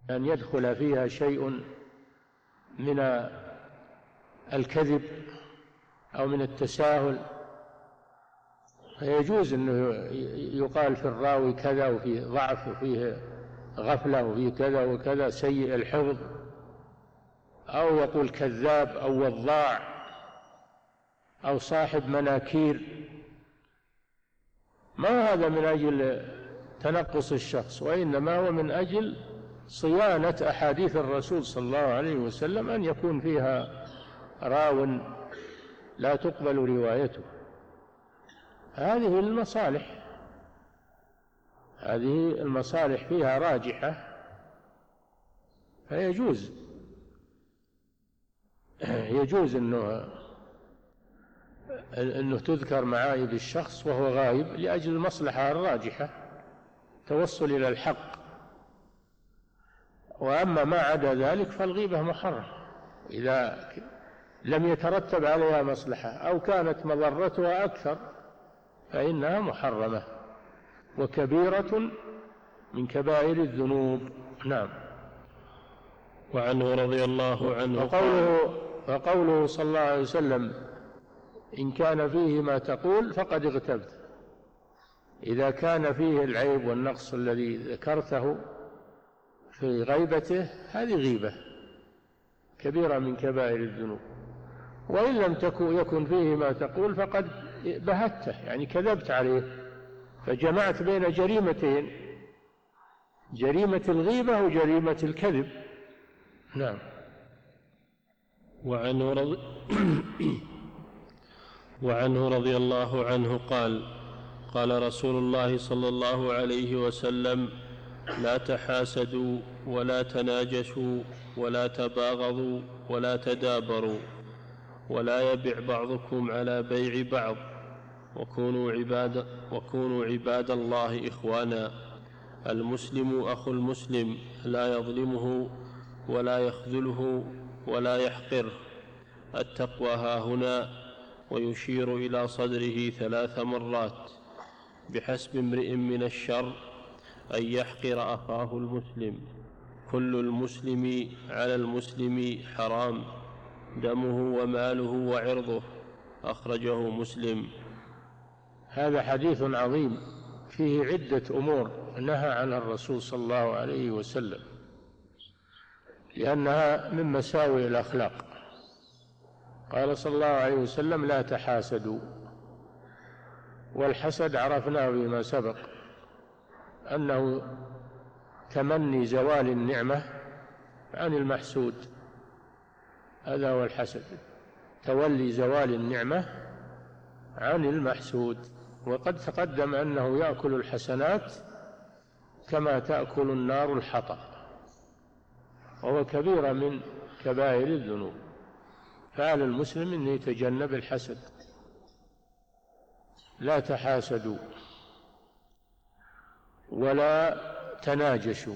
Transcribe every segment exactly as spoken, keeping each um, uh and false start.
أن يدخل فيها شيء من الكذب أو من التساهل، فيجوز أنه يقال في الراوي كذا وفيه ضعف وفيه غفلة وفيه كذا وكذا سيء الحفظ، أو يقول كذاب أو وضاع أو صاحب مناكير. ما هذا من أجل تنقص الشخص، وإنما هو من أجل صيانة أحاديث الرسول صلى الله عليه وسلم، أن يكون فيها راو لا تقبل روايته. هذه المصالح هذه المصالح فيها راجحة، فيجوز يجوز أنه أنه تذكر معايب الشخص وهو غائب لأجل المصلحة الراجحة، توصل إلى الحق. وأما ما عدا ذلك فالغيبة محرم إذا لم يترتب عليها مصلحة أو كانت مضرتها أكثر فإنها محرمة وكبيرة من كبائر الذنوب. نعم. وعنه رضي الله عنه وقوله, وقوله صلى الله عليه وسلم: إن كان فيه ما تقول فقد اغتبت. إذا كان فيه العيب والنقص الذي ذكرته في غيبته هذه غيبة كبيرة من كبائر الذنوب. وإن لم تكن يكن فيه ما تقول فقد بهته، يعني كذبت عليه، فجمعت بين جريمتين: جريمة الغيبة وجريمة الكذب. نعم. وعنه رضي وعنه رضي الله عنه قال: قال رسول الله صلى الله عليه وسلم: لا تحاسدوا ولا تناجشوا ولا تباغضوا ولا تدابروا، ولا يبع بعضكم على بيع بعض، وكونوا عباد, وكونوا عباد الله إخوانا. المسلم أخو المسلم لا يظلمه ولا يخذله ولا يحقره. التقوى هاهنا، ويشير إلى صدره ثلاث مرات: بحسب امرئ من الشر أن يحقر أخاه المسلم. كل المسلم على المسلم حرام، دمه وماله وعرضه. أخرجه مسلم. هذا حديث عظيم فيه عدة أمور نهى عنها الرسول صلى الله عليه وسلم، لأنها من مساوئ الأخلاق. قال صلى الله عليه وسلم: لا تحاسدوا. والحسد عرفناه بما سبق أنه تمني زوال النعمة عن المحسود، هذا هو الحسد، تولي زوال النعمة عن المحسود. وقد تقدم أنه يأكل الحسنات كما تأكل النار الحطب، وهو كبيرة من كبائر الذنوب. فعلى المسلم أن يتجنب الحسد. لا تحاسدوا ولا تناجشوا.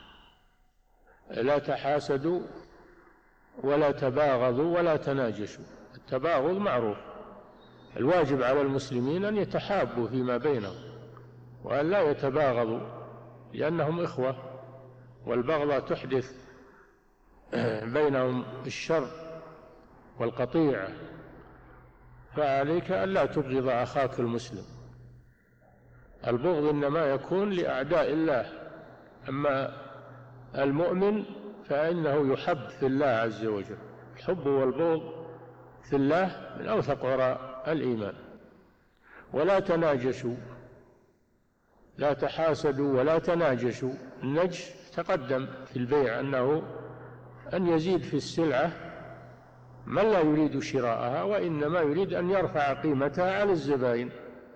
لا تحاسدوا ولا تباغضوا ولا تناجشوا. التباغض معروف، الواجب على المسلمين أن يتحابوا فيما بينهم وأن لا يتباغضوا، لأنهم إخوة، والبغضة تحدث بينهم الشر والقطيعة. فعليك أن لا تبغض أخاك المسلم. البغض إنما يكون لأعداء الله، أما المؤمن فإنه يحب في الله عز وجل. الحب والبغض في الله من أوثق وراء الإيمان. ولا تناجشوا، لا تحاسدوا ولا تناجشوا. النجش تقدم في البيع أنه أن يزيد في السلعة من لا يريد شراءها، وإنما يريد أن يرفع قيمتها على الزبائن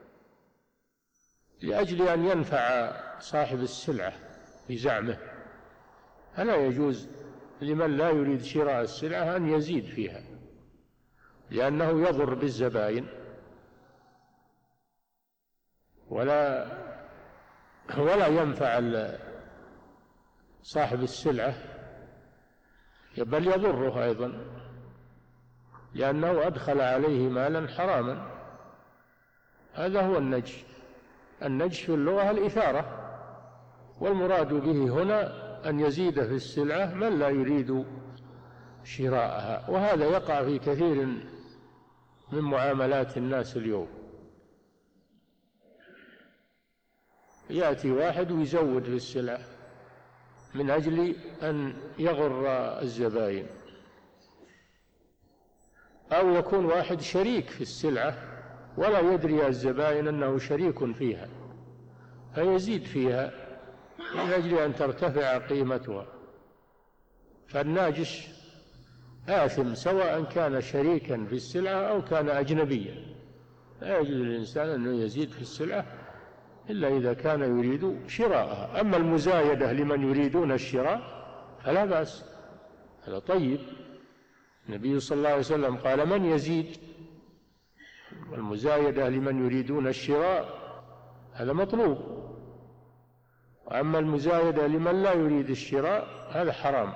لأجل أن ينفع صاحب السلعة بزعمه. فلا يجوز لمن لا يريد شراء السلعة أن يزيد فيها، لأنه يضر بالزبائن ولا ولا ينفع صاحب السلعة، بل يضره أيضا، لأنه أدخل عليه مالا حراما. هذا هو النجش. النجش في اللغة الإثارة، والمراد به هنا أن يزيد في السلعة من لا يريد شراءها، وهذا يقع في كثير من معاملات الناس اليوم. يأتي واحد ويزود في السلعة من أجل أن يغر الزبائن، أو يكون واحد شريك في السلعة ولا يدري الزبائن أنه شريك فيها فيزيد فيها من أجل أن ترتفع قيمتها، فالناجش آثم سواء كان شريكا في السلعة أو كان أجنبيا. لا يجوز للإنسان أنه يزيد في السلعة إلا إذا كان يريد شراءها. أما المزايدة لمن يريدون الشراء فلا بأس، هذا طيب. النبي صلى الله عليه وسلم قال: من يزيد؟ والمزايدة لمن يريدون الشراء هذا مطلوب، وأما المزايدة لمن لا يريد الشراء هذا حرام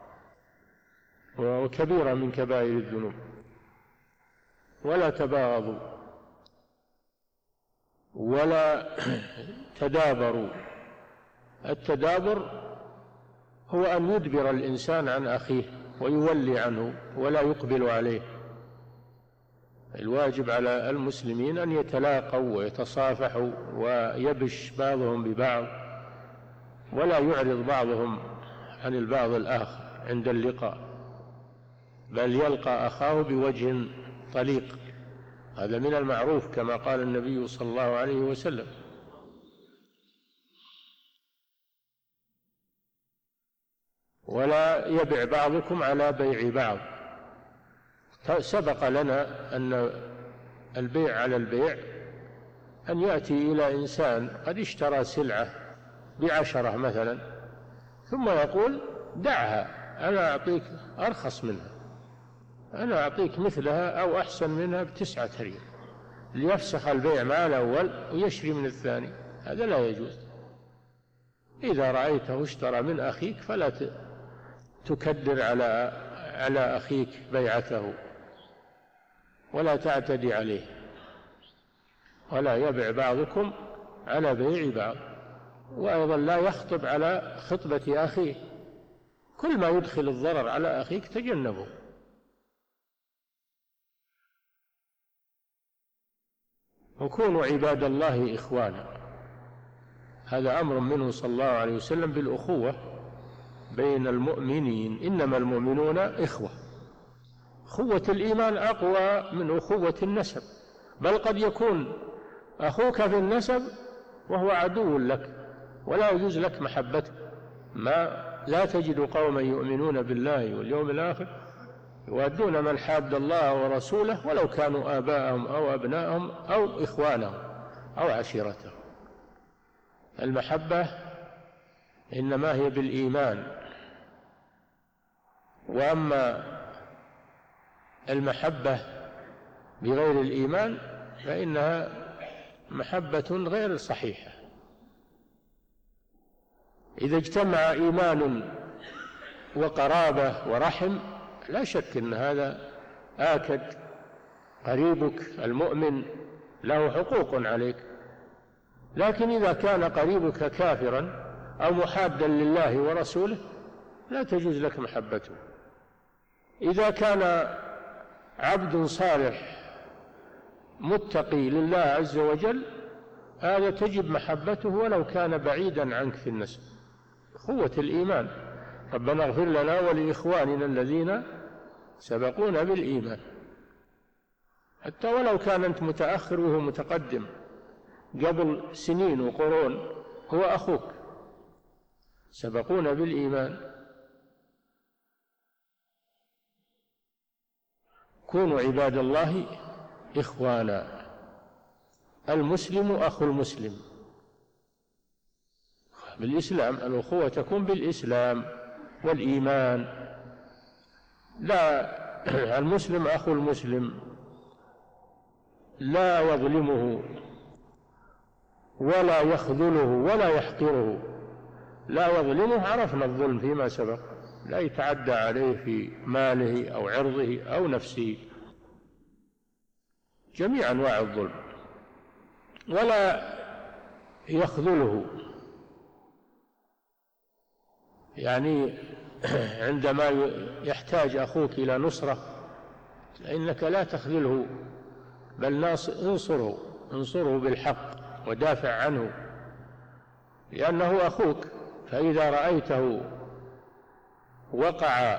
وكبيرة من كبائر الذنوب. ولا تباغضوا ولا تدابروا. التدابر هو أن يدبر الإنسان عن أخيه ويولي عنه ولا يقبل عليه. الواجب على المسلمين أن يتلاقوا ويتصافحوا ويبش بعضهم ببعض، ولا يعرض بعضهم عن البعض الآخر عند اللقاء، بل يلقى أخاه بوجه طليق. هذا من المعروف كما قال النبي صلى الله عليه وسلم. ولا يبع بعضكم على بيع بعض. سبق لنا أن البيع على البيع أن يأتي إلى إنسان قد اشترى سلعة بعشرة مثلا، ثم يقول: دعها، أنا أعطيك أرخص منها، أنا أعطيك مثلها أو أحسن منها بتسعة ريال، ليفسخ البيع مع الأول ويشري من الثاني. هذا لا يجوز. إذا رأيته اشترى من أخيك فلا تكدر على على أخيك بيعته، ولا تعتدي عليه. ولا يبع بعضكم على بيع بعض. وأيضا لا يخطب على خطبة أخيه. كل ما يدخل الضرر على أخيك تجنبه. وكونوا عباد الله إخوانا. هذا أمر منه صلى الله عليه وسلم بالأخوة بين المؤمنين. إنما المؤمنون إخوة. أخوة الإيمان أقوى من أخوة النسب، بل قد يكون أخوك في النسب وهو عدو لك ولا يجوز لك محبته. ما لا تجد قوما يؤمنون بالله واليوم الآخر يوادون من حاد الله ورسوله ولو كانوا آباءهم أو أبناءهم أو إخوانهم أو عشيرتهم. المحبة إنما هي بالإيمان. وأما المحبة بغير الإيمان فإنها محبة غير صحيحة. إذا اجتمع إيمان وقرابة ورحم لا شك أن هذا آكد. قريبك المؤمن له حقوق عليك، لكن إذا كان قريبك كافرا أو محادا لله ورسوله لا تجوز لك محبته. إذا كان عبد صالح متقي لله عز وجل هذا تجب محبته ولو كان بعيدا عنك في النسب. قوة الإيمان. ربنا اغفر لنا ولإخواننا الذين سبقونا بالإيمان. حتى ولو كان أنت متأخر وهو متقدم قبل سنين وقرون هو أخوك، سبقونا بالإيمان. كونوا عباد الله إخوانا. المسلم أخو المسلم بالإسلام. الأخوة تكون بالإسلام والإيمان. لا، المسلم أخو المسلم لا يظلمه ولا يخذله ولا يحقره. لا يظلمه، عرفنا الظلم فيما سبق، لا يتعدى عليه في ماله أو عرضه أو نفسه، جميع أنواع الظلم. ولا يخذله، يعني عندما يحتاج أخوك إلى نصرة فإنك لا تخذله، بل انصره انصره بالحق ودافع عنه، لأنه أخوك. فإذا رأيته وقع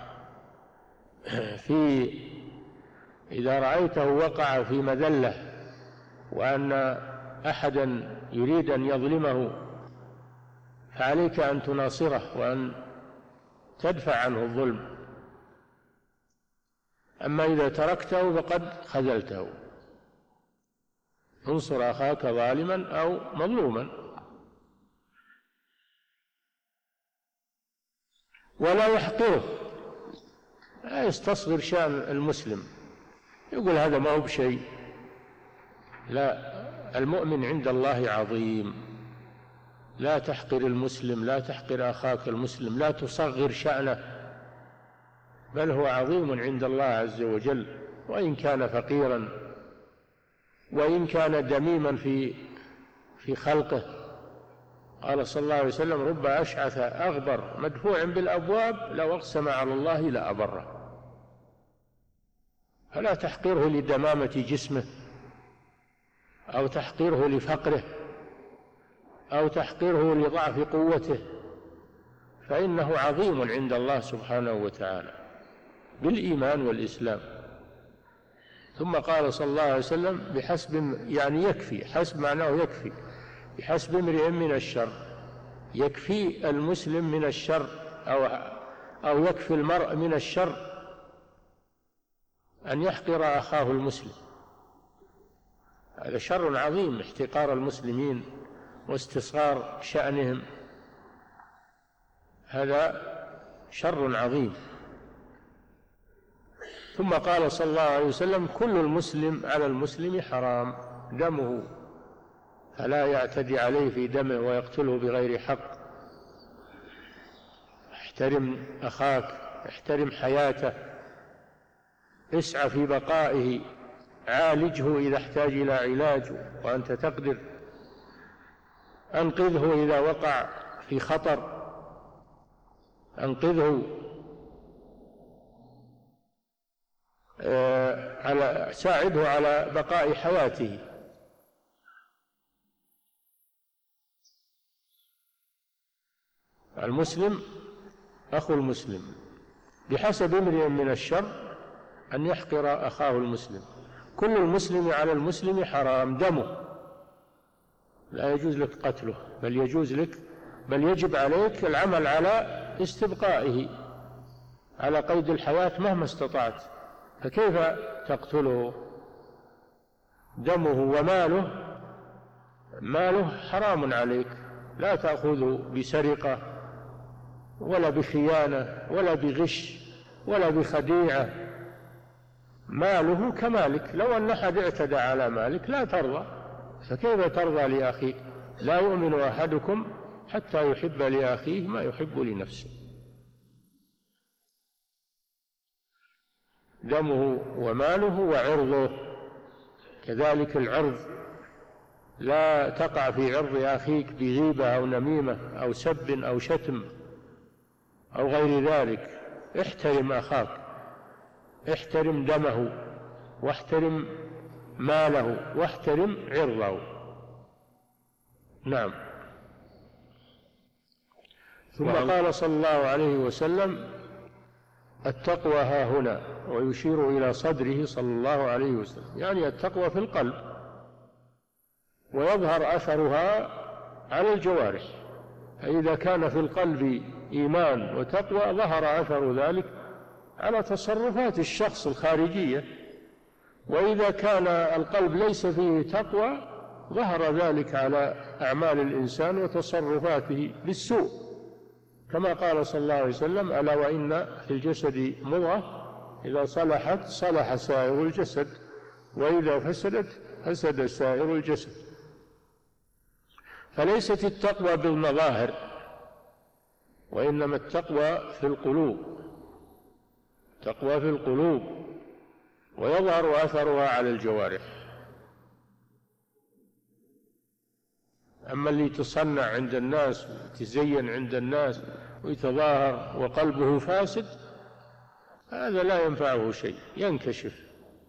في إذا رأيته وقع في مذلة وأن أحدا يريد أن يظلمه فعليك أن تناصره وأن تدفع عنه الظلم. أما إذا تركته فقد خذلته. انصر أخاك ظالما أو مظلوما. ولا يحقره، لا يستصغر شأن المسلم، يقول هذا ما هو بشيء. لا، المؤمن عند الله عظيم. لا تحقر المسلم، لا تحقر أخاك المسلم، لا تصغر شأنه، بل هو عظيم عند الله عز وجل، وإن كان فقيرا، وإن كان دميما في في خلقه. قال صلى الله عليه وسلم: رب أشعث أغبر مدفوع بالأبواب لو أقسم على الله لأبره. فلا تحقره لدمامة جسمه، أو تحقره لفقره، أو تحقره لضعف قوته، فإنه عظيم عند الله سبحانه وتعالى بالإيمان والإسلام. ثم قال صلى الله عليه وسلم: بحسب، يعني يكفي، حسب معناه يكفي، بحسب امرئ من الشر، يكفي المسلم من الشر، أو أو يكفي المرء من الشر أن يحقر أخاه المسلم. هذا شر عظيم، احتقار المسلمين واستصغار شأنهم، هذا شر عظيم. ثم قال صلى الله عليه وسلم: كل المسلم على المسلم حرام دمه، فلا يعتدي عليه في دمه ويقتله بغير حق. احترم أخاك، احترم حياته، اسعى في بقائه، عالجه إذا احتاج إلى علاج وأنت تقدر، أنقذه إذا وقع في خطر، أنقذه، على ساعده على بقاء حياته. المسلم أخو المسلم، بحسب امرئ من الشر أن يحقر أخاه المسلم. كل المسلم على المسلم حرام دمه، لا يجوز لك قتله، بل يجوز لك بل يجب عليك العمل على استبقائه على قيد الحياة مهما استطعت. فكيف تقتله؟ دمه وماله، ماله حرام عليك، لا تأخذه بسرقة ولا بخيانة ولا بغش ولا بخديعة. ماله كمالك، لو أن أحد اعتدى على مالك لا ترضى، فكيف ترضى لأخيك؟ لا يؤمن أحدكم حتى يحب لأخيه ما يحب لنفسه. دمه وماله وعرضه، كذلك العرض، لا تقع في عرض أخيك بغيبة أو نميمة أو سب أو شتم أو غير ذلك. احترم أخاك، احترم دمه، واحترم ماله، واحترم عرضه. نعم. ثم قال صلى الله عليه وسلم: التقوى ها هنا، ويشير إلى صدره صلى الله عليه وسلم، يعني التقوى في القلب، ويظهر أثرها على الجوارح. فإذا كان في القلب إيمان وتقوى ظهر أثر ذلك على تصرفات الشخص الخارجية، وإذا كان القلب ليس فيه تقوى ظهر ذلك على أعمال الإنسان وتصرفاته بالسوء، كما قال صلى الله عليه وسلم: ألا وإن في الجسد مضغة إذا صلحت صلح سائر الجسد، وإذا فسدت فسد سائر الجسد. فليست التقوى بالمظاهر، وإنما التقوى في القلوب، تقوى في القلوب، ويظهر أثرها على الجوارح. أما اللي تصنع عند الناس، تزين عند الناس، ويتظاهر وقلبه فاسد، هذا لا ينفعه شيء، ينكشف،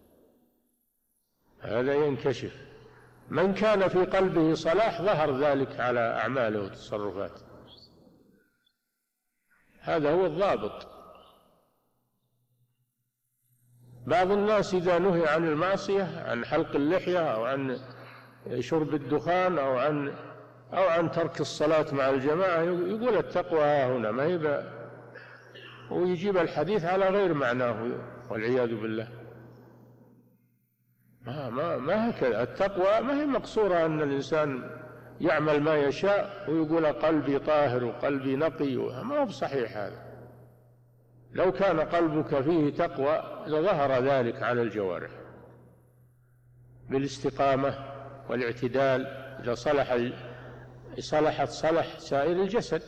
هذا ينكشف. من كان في قلبه صلاح ظهر ذلك على أعماله وتصرفاته، هذا هو الضابط. بعض الناس إذا نهي عن المعصية، عن حلق اللحية أو عن شرب الدخان أو عن أو عن ترك الصلاة مع الجماعة، يقول التقوى ها هنا، ما هي، ويجيب الحديث على غير معناه والعياذ بالله. ما ما ما هكذا. التقوى ما هي مقصورة أن الإنسان يعمل ما يشاء ويقول قلبي طاهر وقلبي نقي، ما هو بصحيح هذا. لو كان قلبك فيه تقوى لظهر ذلك على الجوارح بالاستقامة والاعتدال. إذا صلح صلحت صلح سائر الجسد.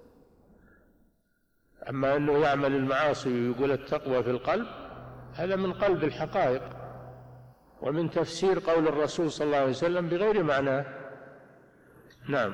أما أنه يعمل المعاصي ويقول التقوى في القلب، هذا من قلب الحقائق ومن تفسير قول الرسول صلى الله عليه وسلم بغير معناه. نعم.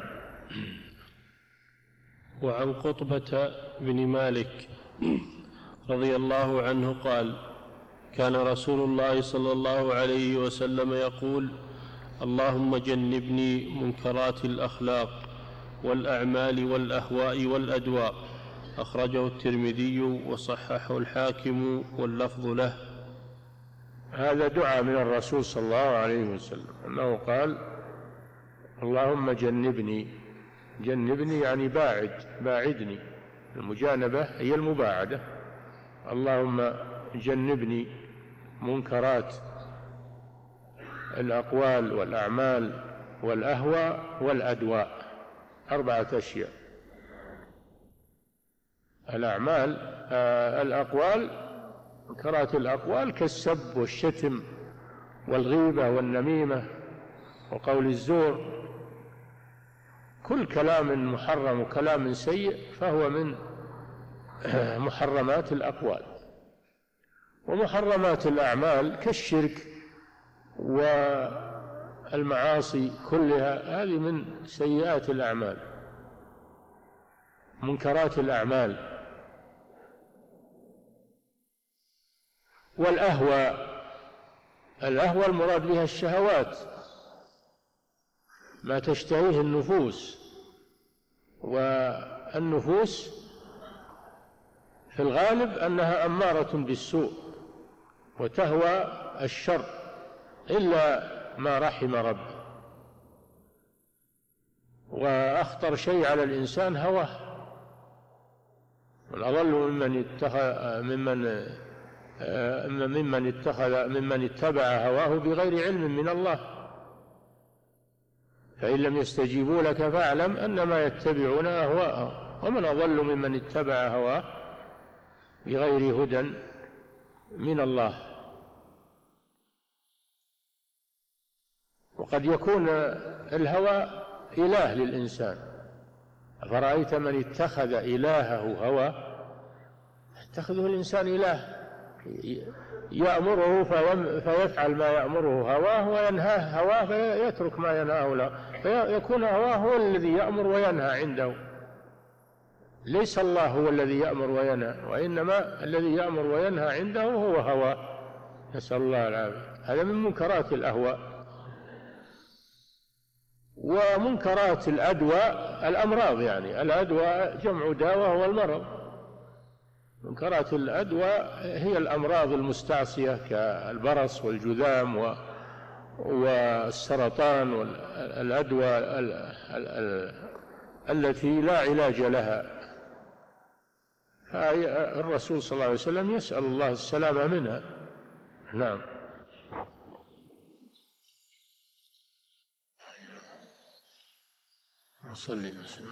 وعن قطبة بن مالك رضي الله عنه قال: كان رسول الله صلى الله عليه وسلم يقول: اللهم جنبني منكرات الأخلاق والأعمال والأهواء والأدواء. أخرجه الترمذي وصححه الحاكم واللفظ له. هذا دعاء من الرسول صلى الله عليه وسلم أنه قال: اللهم جنبني، جنبني يعني باعد، باعدني. المجانبة هي المباعدة. اللهم جنبني منكرات الأقوال والأعمال والأهواء والأدواء، أربعة أشياء. الأعمال آه الأقوال، منكرات الأقوال كالسب والشتم والغيبة والنميمة وقول الزور. كل كلام محرم وكلام سيء فهو من محرمات الأقوال. ومحرمات الأعمال كالشرك والمعاصي كلها، هذه من سيئات الأعمال، منكرات الأعمال. والأهواء، الأهواء المراد بها الشهوات، ما تشتهيه النفوس. والنفوس في الغالب أنها أمارة بالسوء وتهوى الشر إلا ما رحم ربي. وأخطر شيء على الإنسان هواه. والأضل ممن اتخذ ممن ممن اتخذ ممن اتبع هواه بغير علم من الله. فإن لم يستجيبوا لك فاعلم أنما يتبعون أهواءهم، ومن أضل ممن اتبع هواه بغير هدى من الله. وقد يكون الهوى إله للإنسان. أفرأيت من اتخذ إلهه هوى؟ اتخذه الإنسان إله، يأمره فيفعل ما يأمره هواه، وينهاه هواه فيترك ما ينهاه له، فيكون هواه هو الذي يأمر وينهى عنده. ليس الله هو الذي يأمر وينهى، وإنما الذي يأمر وينهى عنده هو هواه، نسأل الله العافية. هذا من منكرات الأهواء. ومنكرات الأدواء الأمراض، يعني الأدواء جمع داء وهو المرض. منكرات الأدواء هي الأمراض المستعصية كالبرص والجذام والسرطان والأدواء التي لا علاج لها. الرسول صلى الله عليه وسلم يسأل الله السلامة منها. نعم. صلي وسلم.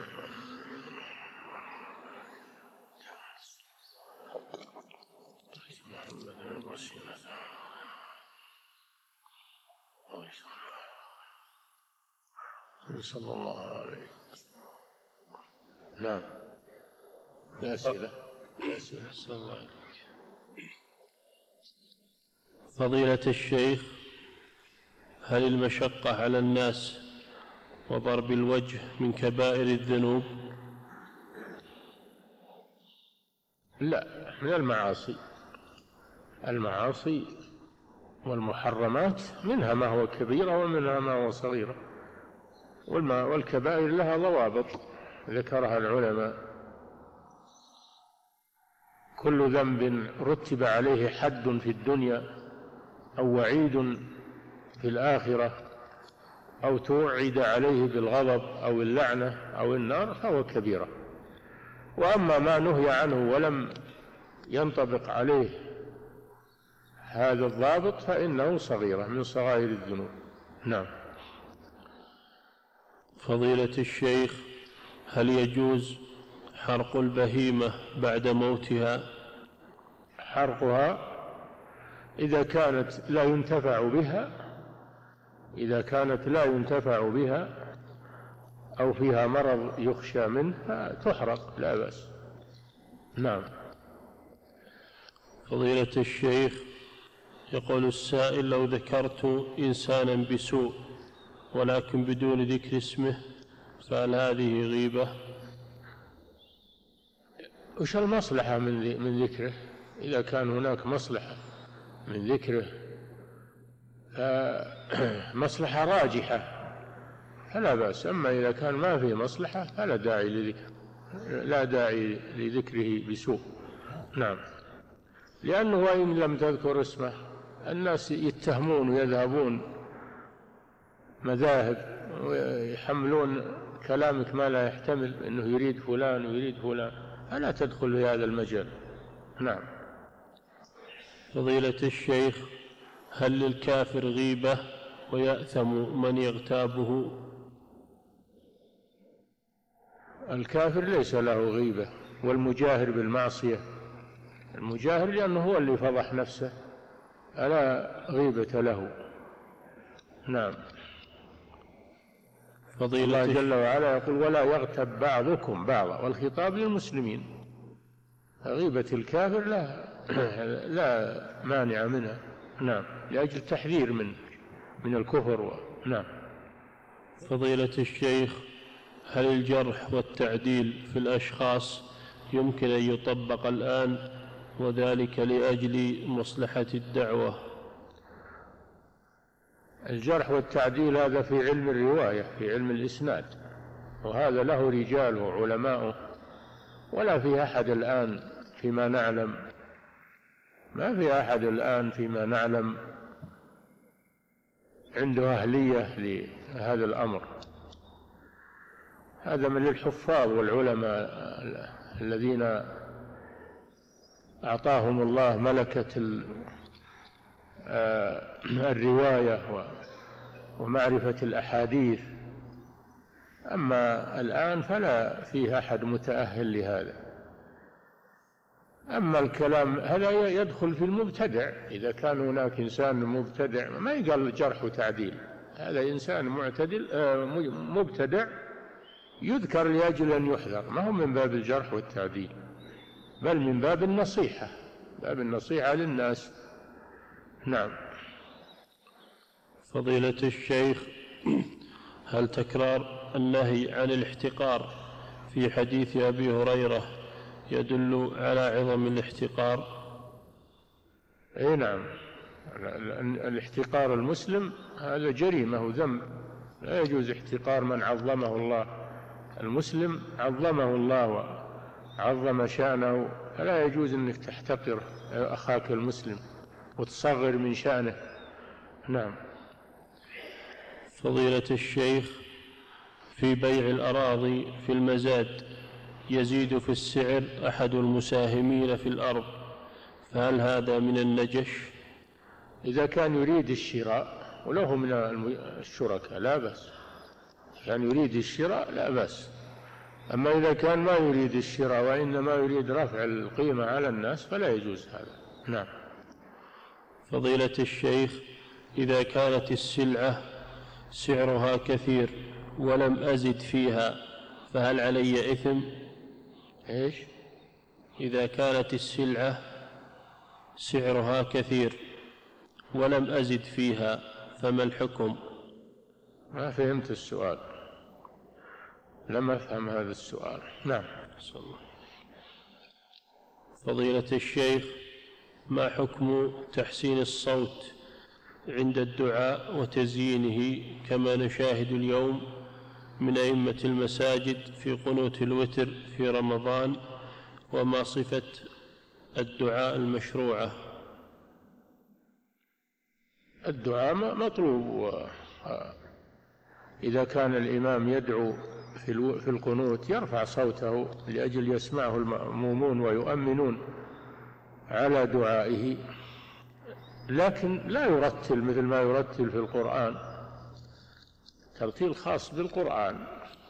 صلى الله عليه. نعم. الأسئلة. الأسئلة. صلى الله عليه. فضيلة الشيخ، هل المشقة على الناس وضرب الوجه من كبائر الذنوب؟ لا، من المعاصي. المعاصي والمحرمات منها ما هو كبيرة ومنها ما هو صغيرة، والكبائر لها ضوابط ذكرها العلماء. كل ذنب رتب عليه حد في الدنيا أو وعيد في الآخرة أو توعد عليه بالغضب أو اللعنة أو النار فهو كبيرة. وأما ما نهي عنه ولم ينطبق عليه هذا الضابط فإنه صغيرة من صغائر الذنوب. نعم. فضيلة الشيخ، هل يجوز حرق البهيمة بعد موتها؟ حرقها إذا كانت لا ينتفع بها إذا كانت لا ينتفع بها أو فيها مرض يخشى منه تحرق لا بأس. نعم. فضيلة الشيخ، يقول السائل: لو ذكرت إنسانا بسوء ولكن بدون ذكر اسمه فهل هذه غيبة؟ وش المصلحة من من ذكره؟ إذا كان هناك مصلحة من ذكره مصلحة راجحة فلا بأس، أما إذا كان ما فيه مصلحة فلا داعي لذكر لا داعي لذكره بسوء. نعم. لأنه وإن لم تذكر اسمه الناس يتهمون ويذهبون مذاهب ويحملون كلامك ما لا يحتمل، أنه يريد فلان ويريد فلان، فلا تدخل في هذا المجال. نعم. فضيلة الشيخ، هل للكافر غيبة ويأثم من يغتابه؟ الكافر ليس له غيبة، والمجاهر بالمعصية المجاهر لأنه هو اللي فضح نفسه ألا غيبة له. نعم. فضيلة الله جل وعلا يقول: ولا يغتب بعضكم بعضا، والخطاب للمسلمين. غيبة الكافر لا لا مانع منها. نعم. لأجل التحذير من من الكفر و... نعم. فضيلة الشيخ، هل الجرح والتعديل في الأشخاص يمكن أن يطبق الآن وذلك لأجل مصلحة الدعوة؟ الجرح والتعديل هذا في علم الرواية، في علم الإسناد، وهذا له رجاله وعلماؤه، ولا في أحد الآن فيما نعلم ما في أحد الآن فيما نعلم عنده أهلية لهذا الأمر. هذا من الحفاظ والعلماء الذين أعطاهم الله ملكة الرواية ومعرفة الأحاديث. أما الآن فلا فيه أحد متأهل لهذا. أما الكلام هذا يدخل في المبتدع، إذا كان هناك إنسان مبتدع ما يقال جرح وتعديل، هذا إنسان معتدل مبتدع يذكر لأجل أن يحذر، ما هو من باب الجرح والتعديل، بل من باب النصيحة، باب النصيحة للناس. نعم. فضيلة الشيخ، هل تكرار النهي عن الاحتقار في حديث أبي هريرة يدل على عظم الاحتقار؟ أي نعم. الاحتقار المسلم هذا جريمة وذنب، لا يجوز احتقار من عظمه الله. المسلم عظمه الله وعظم شأنه، فلا يجوز أنك تحتقر أخاك المسلم وتصغر من شأنه. نعم. فضيلة الشيخ، في بيع الأراضي في المزاد يزيد في السعر أحد المساهمين في الأرض، فهل هذا من النجش؟ إذا كان يريد الشراء وله من الشركاء لا بأس، كان يريد الشراء لا بأس. أما إذا كان ما يريد الشراء وإنما يريد رفع القيمة على الناس فلا يجوز هذا. نعم. فضيلة الشيخ، إذا كانت السلعة سعرها كثير ولم أزد فيها فهل علي إثم؟ إيش؟ إذا كانت السلعة سعرها كثير ولم أزد فيها فما الحكم؟ ما فهمت السؤال، لم أفهم هذا السؤال. نعم. فضيلة الشيخ، ما حكم تحسين الصوت عند الدعاء وتزيينه كما نشاهد اليوم من أئمة المساجد في قنوت الوتر في رمضان، وما صفة الدعاء المشروعة؟ الدعاء مطلوب، إذا كان الإمام يدعو في القنوت يرفع صوته لأجل يسمعه المأمومون ويؤمنون على دعائه، لكن لا يرتل مثل ما يرتل في القرآن، ترتيل خاص بالقرآن،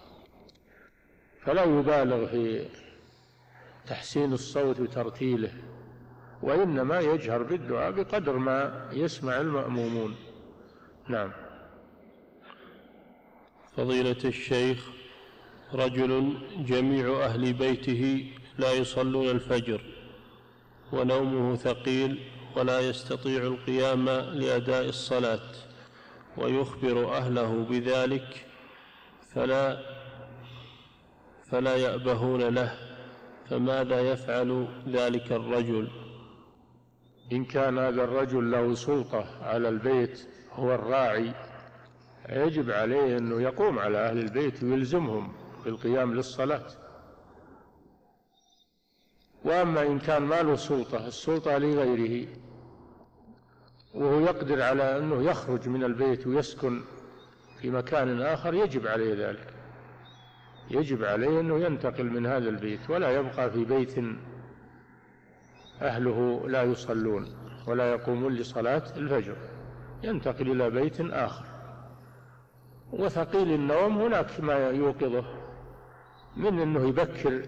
فلا يبالغ في تحسين الصوت وترتيله، وإنما يجهر بالدعاء بقدر ما يسمع المأمومون. نعم. فضيلة الشيخ، رجل جميع أهل بيته لا يصلون الفجر ونومه ثقيل ولا يستطيع القيام لأداء الصلاة، ويخبر أهله بذلك فلا فلا يأبهون له، فماذا يفعل ذلك الرجل؟ إن كان هذا الرجل له سلطة على البيت، هو الراعي، يجب عليه أنه يقوم على أهل البيت ويلزمهم بالقيام للصلاة. وأما إن كان ما له سلطة، السلطة لغيره، وهو يقدر على أنه يخرج من البيت ويسكن في مكان آخر، يجب عليه ذلك، يجب عليه أنه ينتقل من هذا البيت ولا يبقى في بيت أهله لا يصلون ولا يقومون لصلاة الفجر، ينتقل إلى بيت آخر. وثقيل النوم هناك ما يوقظه من أنه يبكر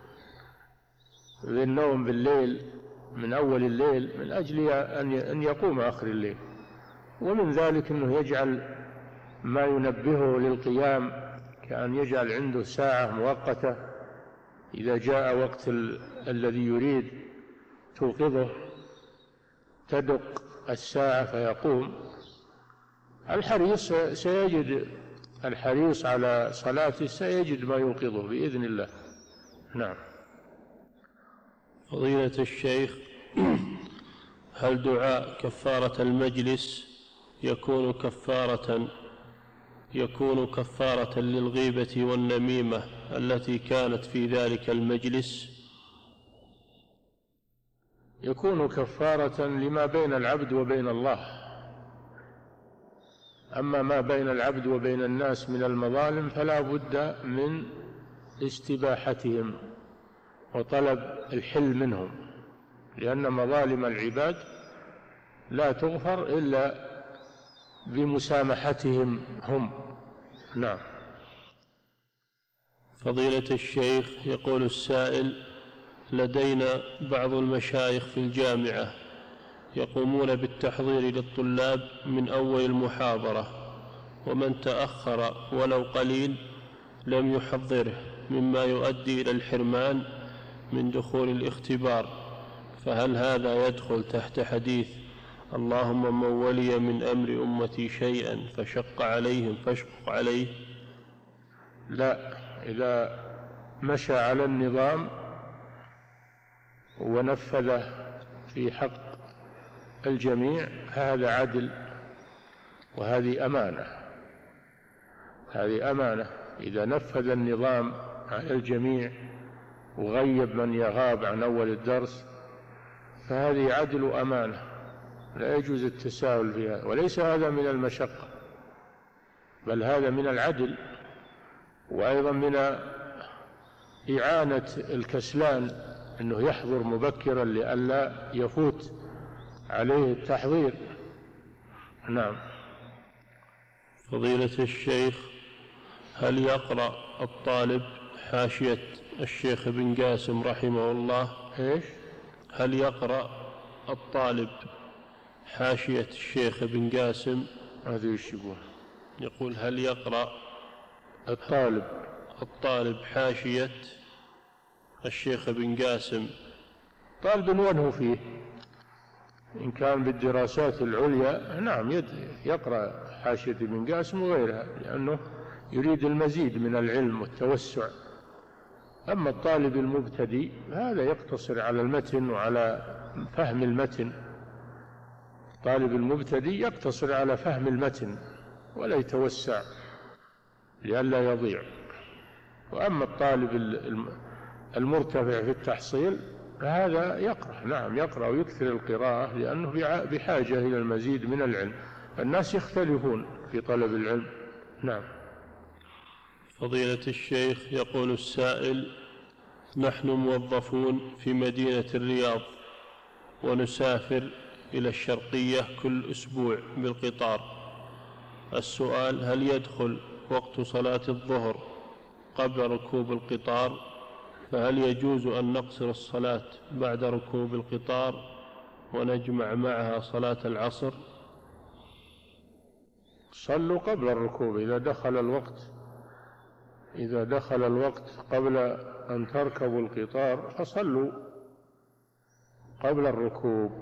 بالنوم بالليل من أول الليل من أجل أن يقوم آخر الليل، ومن ذلك أنه يجعل ما ينبهه للقيام، كأن يجعل عنده ساعة مؤقتة إذا جاء وقت الذي يريد توقظه تدق الساعة فيقوم. الحريص سيجد الحريص على صلاته سيجد ما يوقظه بإذن الله. نعم. فضيلة الشيخ، هل دعاء كفارة المجلس يكون كفارة يكون كفارة للغيبة والنميمة التي كانت في ذلك المجلس؟ يكون كفارة لما بين العبد وبين الله، أما ما بين العبد وبين الناس من المظالم فلا بد من استباحتهم وطلب الحل منهم، لأن مظالم العباد لا تغفر إلا بمسامحتهم هم. نعم. فضيلة الشيخ، يقول السائل: لدينا بعض المشايخ في الجامعة يقومون بالتحضير للطلاب من أول المحاضرة، ومن تأخر ولو قليل لم يحضره، مما يؤدي إلى الحرمان من دخول الاختبار، فهل هذا يدخل تحت حديث اللهم من ولي من أمر أمتي شيئا فشق عليهم فاشقق عليه؟ لا، إذا مشى على النظام ونفذه في حق الجميع هذا عدل، وهذه أمانة، هذه أمانة. إذا نفذ النظام على الجميع وغيب من يغاب عن أول الدرس فهذه عدل وأمانة، لا يجوز التساهل فيها، وليس هذا من المشقة، بل هذا من العدل، وأيضا من إعانة الكسلان أنه يحضر مبكرا لئلا يفوت عليه التحضير. نعم. فضيلة الشيخ، هل يقرأ الطالب حاشية الشيخ ابن قاسم رحمه الله؟ إيش؟ هل يقرأ الطالب حاشية الشيخ ابن قاسم؟ هذا ايش يقول؟ يقول: هل يقرأ الطالب الطالب حاشية الشيخ ابن قاسم؟ طالب وين هو فيه؟ إن كان بالدراسات العليا نعم يقرأ حاشية ابن قاسم وغيرها، لأنه يريد المزيد من العلم والتوسع أما الطالب المبتدئ هذا يقتصر على المتن وعلى فهم المتن. الطالب المبتدئ يقتصر على فهم المتن ولا يتوسع لئلا يضيع. وأما الطالب المرتفع في التحصيل فهذا يقرأ، نعم يقرأ ويكثر القراءة لأنه بحاجة إلى المزيد من العلم. الناس يختلفون في طلب العلم. نعم. فضيلة الشيخ، يقول السائل: نحن موظفون في مدينة الرياض ونسافر إلى الشرقية كل أسبوع بالقطار. السؤال: هل يدخل وقت صلاة الظهر قبل ركوب القطار؟ فهل يجوز أن نقصر الصلاة بعد ركوب القطار ونجمع معها صلاة العصر؟ صلوا قبل الركوب إذا دخل الوقت إذا دخل الوقت قبل أن تركبوا القطار فصلوا قبل الركوب.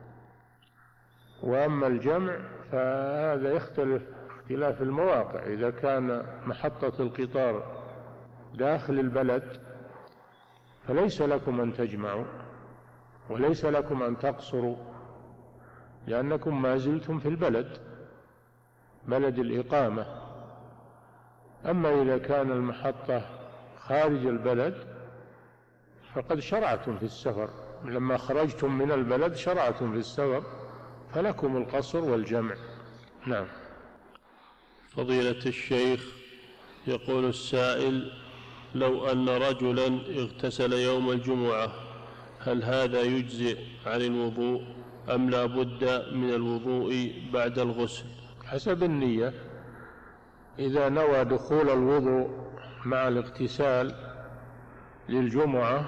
وأما الجمع فهذا يختلف اختلاف المواقع. إذا كان محطة القطار داخل البلد فليس لكم أن تجمعوا وليس لكم أن تقصروا لأنكم ما زلتم في البلد، بلد الإقامة. أما إذا كان المحطة خارج البلد فقد شرعتم في السفر، لما خرجتم من البلد شرعتم في السفر فلكم القصر والجمع. نعم. فضيلة الشيخ، يقول السائل: لو أن رجلا اغتسل يوم الجمعة هل هذا يجزئ عن الوضوء أم لا بد من الوضوء بعد الغسل؟ حسب النية. إذا نوى دخول الوضوء مع الاغتسال للجمعة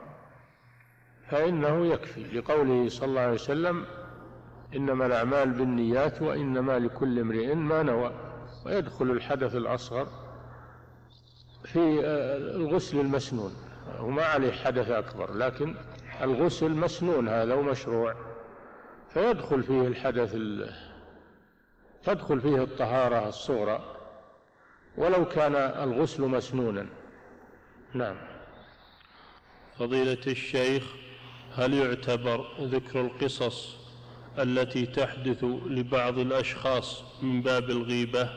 فإنه يكفي، لقوله صلى الله عليه وسلم: إنما الأعمال بالنيات وإنما لكل امرئ ما نوى. ويدخل الحدث الأصغر في الغسل المسنون، وما عليه حدث أكبر، لكن الغسل مسنون هذا ومشروع، فيدخل فيه الحدث ال... تدخل فيه الطهارة الصغرى ولو كان الغسل مسنونا. نعم. فضيلة الشيخ، هل يعتبر ذكر القصص التي تحدث لبعض الأشخاص من باب الغيبة؟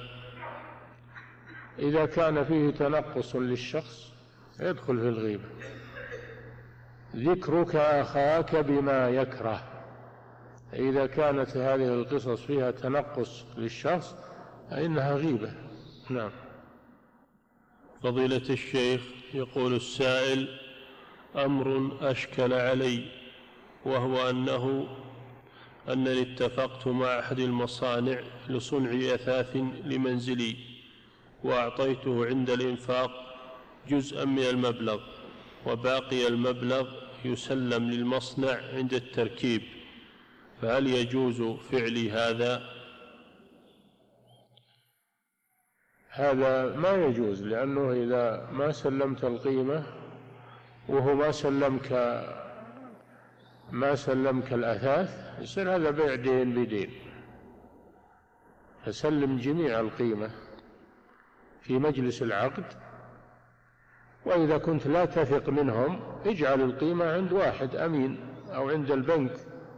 إذا كان فيه تنقص للشخص يدخل في الغيبة. ذكرك أخاك بما يكره، إذا كانت هذه القصص فيها تنقص للشخص فإنها غيبة. نعم. فضيلة الشيخ، يقول السائل: أمر أشكل علي، وهو أنه أنني اتفقت مع أحد المصانع لصنع أثاث لمنزلي، وأعطيته عند الإنفاق جزءا من المبلغ، وباقي المبلغ يسلم للمصنع عند التركيب، فهل يجوز فعلي هذا؟ هذا ما يجوز، لأنه إذا ما سلمت القيمة وهو ما سلمك ما سلمك الأثاث يصير هذا بيع دين بدين. فسلم جميع القيمة في مجلس العقد، وإذا كنت لا تثق منهم اجعل القيمة عند واحد أمين أو عند البنك،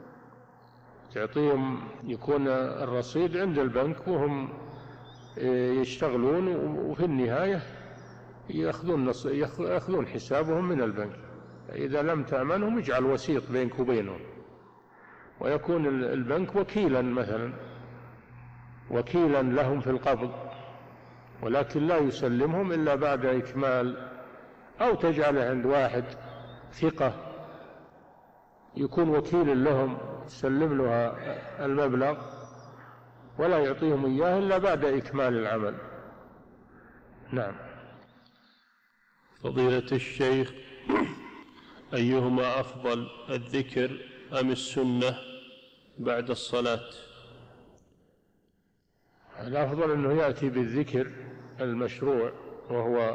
تعطيهم يكون الرصيد عند البنك وهم يشتغلون، وفي النهاية يأخذون يأخذون حسابهم من البنك. إذا لم تأمنهم اجعل وسيط بينك وبينهم، ويكون البنك وكيلا مثلا وكيلا لهم في القبض، ولكن لا يسلمهم إلا بعد إكمال، أو تجعله عند واحد ثقة يكون وكيل لهم يسلم له المبلغ ولا يعطيهم إياه إلا بعد إكمال العمل. نعم. فضيلة الشيخ، أيهما أفضل، الذكر أم السنة بعد الصلاة؟ الأفضل أنه يأتي بالذكر المشروع، وهو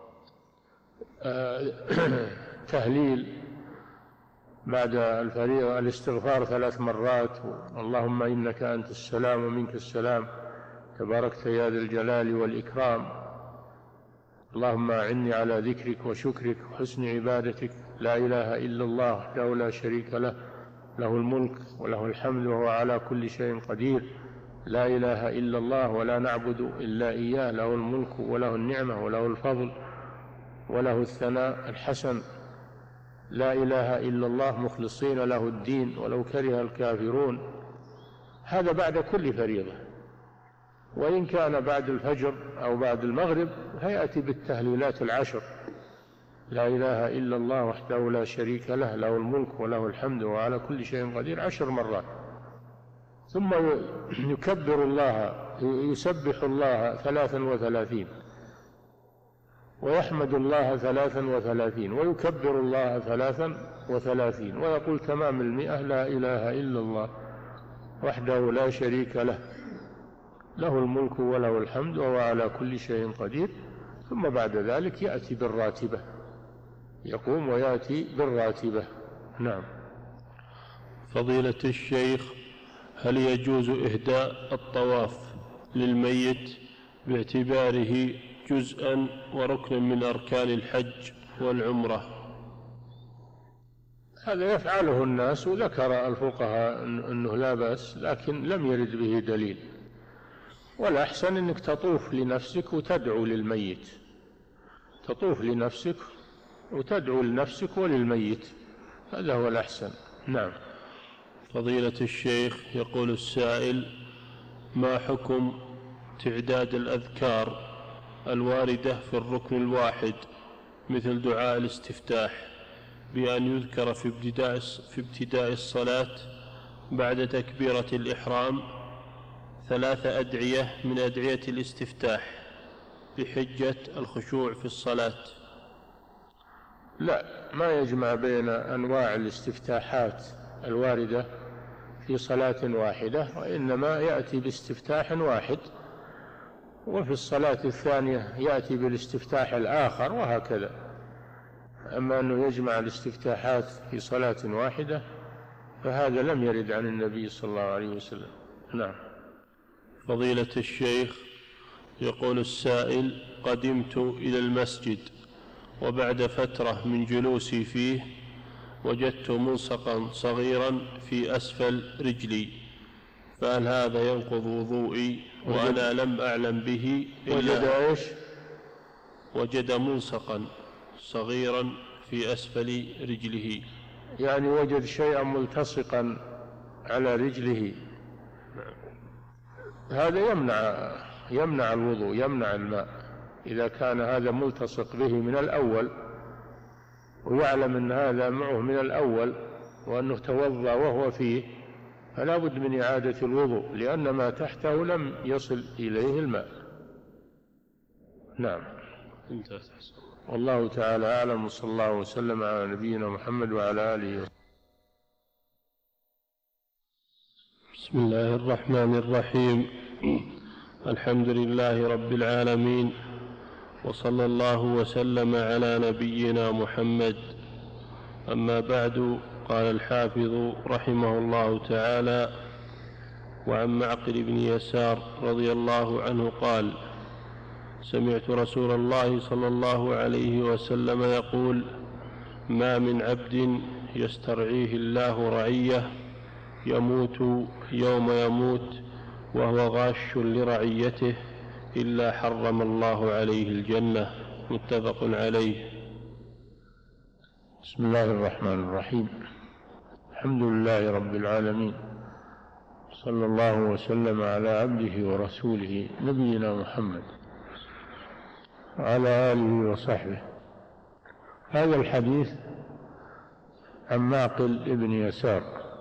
تهليل بعد الفريضة، الاستغفار ثلاث مرات: اللهم إنك أنت السلام ومنك السلام تباركت يا ذا الجلال والإكرام. اللهم أعني على ذكرك وشكرك وحسن عبادتك، لا إله إلا الله وحده لا شريك له، له الملك وله الحمد وهو على كل شيء قدير، لا إله إلا الله ولا نعبد إلا إياه، له الملك وله النعمة وله الفضل وله الثناء الحسن، لا إله إلا الله مخلصين له الدين ولو كره الكافرون. هذا بعد كل فريضة، وإن كان بعد الفجر أو بعد المغرب فيأتي بالتهليلات العشر، لا إله إلا الله وحده لا شريك له، له الملك وله الحمد وعلى كل شيء قدير عشر مرات. ثم يكبر الله، يسبح الله ثلاثا وثلاثين، ويحمد الله ثلاثا وثلاثين، ويكبر الله ثلاثا وثلاثين، ويقول تمام المئة لا إله إلا الله وحده لا شريك له، له الملك وله الحمد وهو على كل شيء قدير. ثم بعد ذلك يأتي بالراتبة، يقوم ويأتي بالراتبة. نعم. فضيلة الشيخ، هل يجوز إهداء الطواف للميت باعتباره جزءا وركنا من أركان الحج والعمرة؟ هذا يفعله الناس، وذكر الفقهاء أنه لا بأس، لكن لم يرد به دليل. والأحسن أنك تطوف لنفسك وتدعو للميت، تطوف لنفسك وتدعو لنفسك وللميت، هذا هو الأحسن. نعم. فضيلة الشيخ، يقول السائل: ما حكم تعداد الأذكار الواردة في الركن الواحد مثل دعاء الاستفتاح بأن يذكر في ابتداء في ابتداء الصلاة بعد تكبيرة الإحرام ثلاث أدعية من أدعية الاستفتاح بحجة الخشوع في الصلاة؟ لا، ما يجمع بين أنواع الاستفتاحات الواردة في صلاة واحدة، وإنما يأتي باستفتاح واحد، وفي الصلاة الثانية يأتي بالاستفتاح الآخر، وهكذا. أما أنه يجمع الاستفتاحات في صلاة واحدة فهذا لم يرد عن النبي صلى الله عليه وسلم. نعم. فضيلة الشيخ، يقول السائل: قدمت إلى المسجد وبعد فترة من جلوسي فيه وجدت ملصقا صغيرا في أسفل رجلي، فهل هذا ينقض وضوئي وأنا لم أعلم به؟ وجد إيش؟ وجد ملصقا صغيرا في أسفل رجله، يعني وجد شيئا ملتصقا على رجله، هذا يمنع يمنع الوضوء، يمنع الماء. إذا كان هذا ملتصق به من الأول ويعلم أن هذا معه من الأول وأنه توضأ وهو فيه، فلا بد من إعادة الوضوء، لأن ما تحته لم يصل إليه الماء. نعم. والله تعالى أعلم، وصلى الله وسلم على نبينا محمد وعلى آله وسلم. بسم الله الرحمن الرحيم. الحمد لله رب العالمين، وصلى الله وسلم على نبينا محمد. أما بعد، قال الحافظ رحمه الله تعالى: وعن معقل بن يسار رضي الله عنه قال: سمعت رسول الله صلى الله عليه وسلم يقول: ما من عبد يسترعيه الله رعية يموت يوم يموت وهو غاش لرعيته إلا حرم الله عليه الجنة. متفق عليه. بسم الله الرحمن الرحيم. الحمد لله رب العالمين، صلى الله وسلم على عبده ورسوله نبينا محمد وعلى آله وصحبه. هذا الحديث عن معقل ابن يسار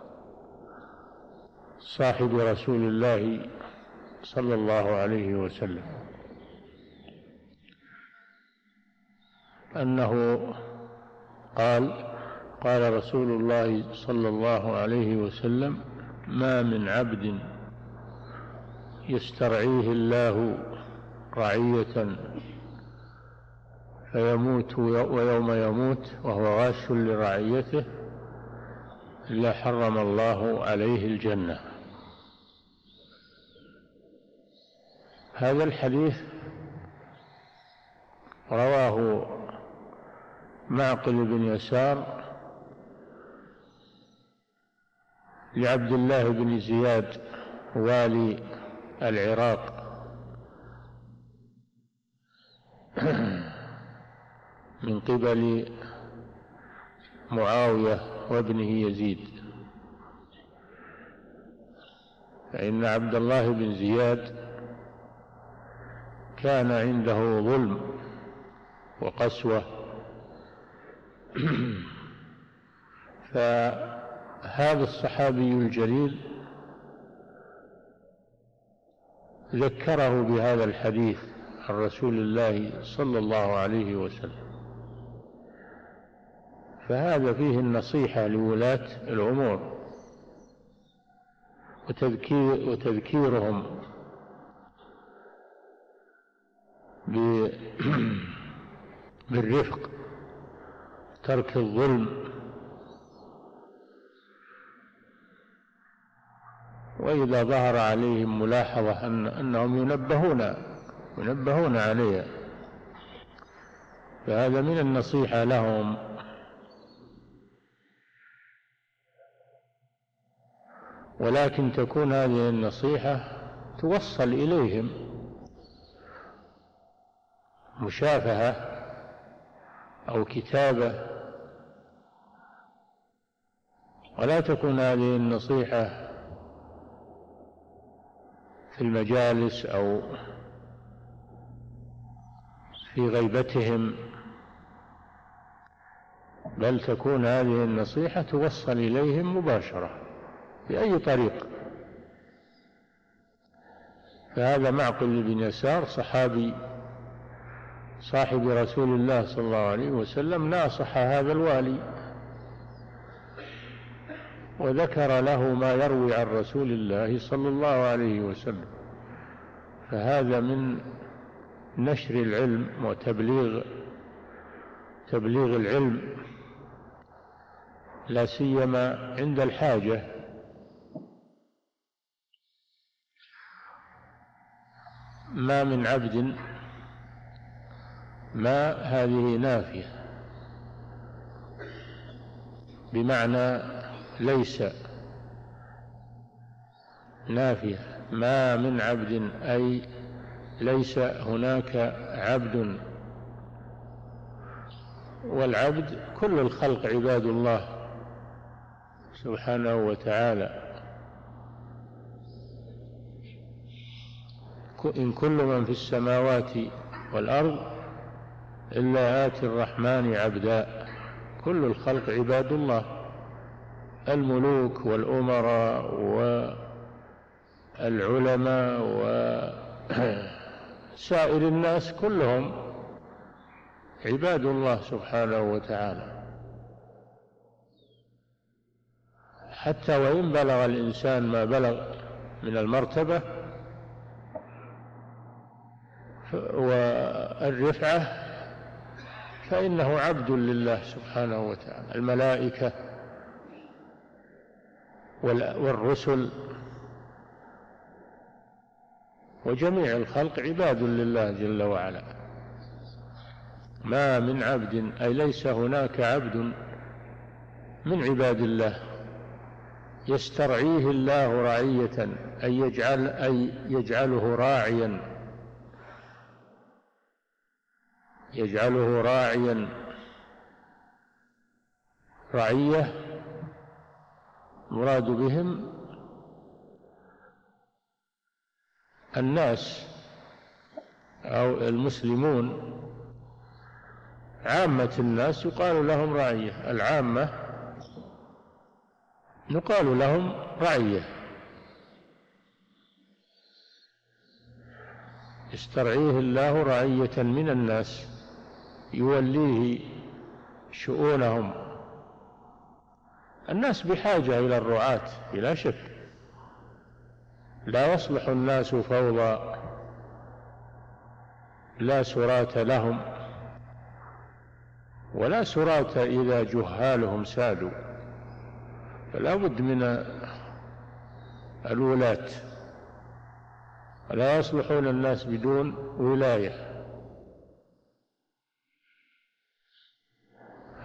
صاحب رسول الله صلى الله عليه وسلم أنه قال: قال رسول الله صلى الله عليه وسلم: ما من عبد يسترعيه الله رعية فيموت ويوم يموت وهو غاش لرعيته إلا حرم الله عليه الجنة. هذا الحديث رواه معقل بن يسار لعبد الله بن زياد والي العراق من قبل معاوية وابنه يزيد، فإن عبد الله بن زياد كان عنده ظلم وقسوة، فهذا الصحابي الجليل ذكره بهذا الحديث عن رسول الله صلى الله عليه وسلم، فهذا فيه النصيحة لولاة الأمور وتذكير وتذكيرهم بالرفق، ترك الظلم، وإذا ظهر عليهم ملاحظة أن أنهم ينبهون ينبهون عليها، فهذا من النصيحة لهم. ولكن تكون هذه النصيحة توصل إليهم مشافهة أو كتابة، ولا تكون هذه النصيحة في المجالس أو في غيبتهم، بل تكون هذه النصيحة توصل إليهم مباشرة بأي طريق. فهذا معقل بن يسار صحابي صاحب رسول الله صلى الله عليه وسلم ناصح هذا الوالي وذكر له ما يروي عن رسول الله صلى الله عليه وسلم، فهذا من نشر العلم وتبليغ تبليغ العلم، لا سيما عند الحاجة. ما من عبد، ما هذه نافية بمعنى ليس، نافية، ما من عبد أي ليس هناك عبد، والعبد كل الخلق عباد الله سبحانه وتعالى، إن كل من في السماوات والأرض إلا آتي الرحمن عبدا، كل الخلق عباد الله، الملوك والأمراء والعلماء وسائر الناس كلهم عباد الله سبحانه وتعالى، حتى وإن بلغ الإنسان ما بلغ من المرتبة والرفعة فإنه عبد لله سبحانه وتعالى. الملائكة والرسل وجميع الخلق عباد لله جل وعلا. ما من عبد أي ليس هناك عبد من عباد الله يسترعيه الله رعية، أي يجعل أي يجعله راعيا يجعله راعيا رعية، مراد بهم الناس أو المسلمون، عامة الناس يقال لهم رعية، العامة يقال لهم رعية، يسترعيه الله رعية من الناس، يوليه شؤونهم. الناس بحاجة إلى الرعاة بلا شك، لا يصلح الناس فوضى لا سراة لهم، ولا سراة إذا جهالهم سادوا، فلا بد من الولاة، لا يصلحون الناس بدون ولاية.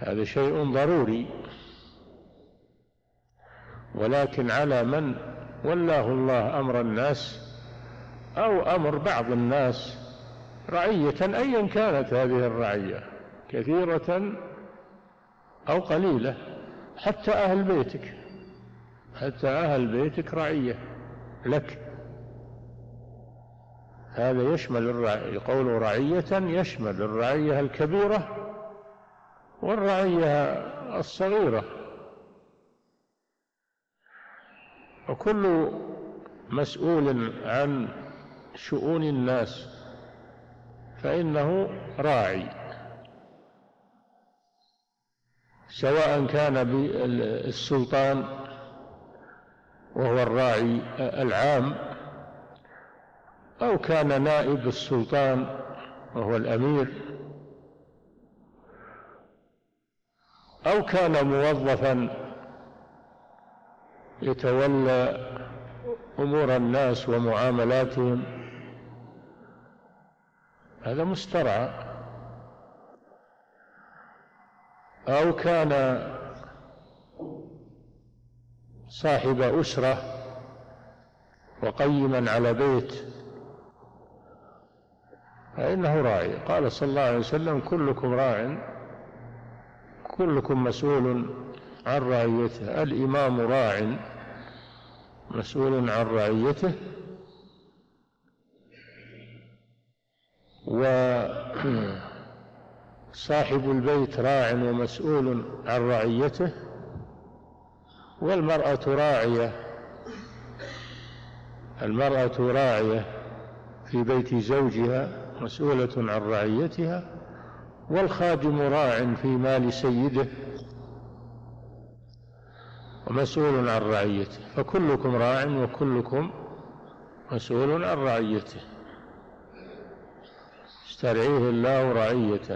هذا شيء ضروري، ولكن على من ولاه الله أمر الناس أو أمر بعض الناس رعية أيا كانت هذه الرعية، كثيرة أو قليلة، حتى أهل بيتك، حتى أهل بيتك رعية لك. هذا يشمل الرعية، قول رعية يشمل الرعية الكبيرة والرعية الصغيرة. وكل مسؤول عن شؤون الناس فإنه راعي، سواء كان بالسلطان وهو الراعي العام، أو كان نائب السلطان وهو الأمير، أو كان موظفا يتولى أمور الناس ومعاملاتهم، هذا مسترعى، أو كان صاحب أسرة وقيما على بيت فإنه راعي. قال صلى الله عليه وسلم: كلكم راع كلكم مسؤول عن رعيته، الإمام راع مسؤول عن رعيته، وصاحب البيت راع ومسؤول عن رعيته، والمرأة راعية المرأة راعية في بيت زوجها مسؤولة عن رعيتها، والخادم راع في مال سيده ومسؤول عن رعيته، فكلكم راع وكلكم مسؤول عن رعيته، استرعيه الله رعية.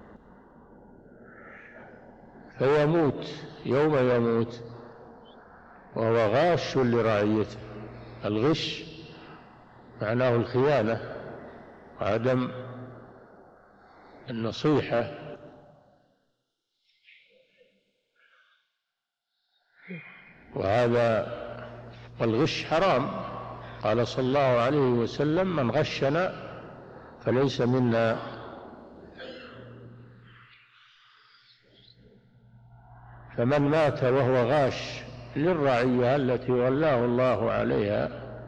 فيموت يوم يموت وهو غاش لرعيته. الغش معناه الخيانة وعدم النصيحة، وهذا والغش حرام. قال صلى الله عليه وسلم: من غشنا فليس منا. فمن مات وهو غاش للرعية التي ولاه الله عليها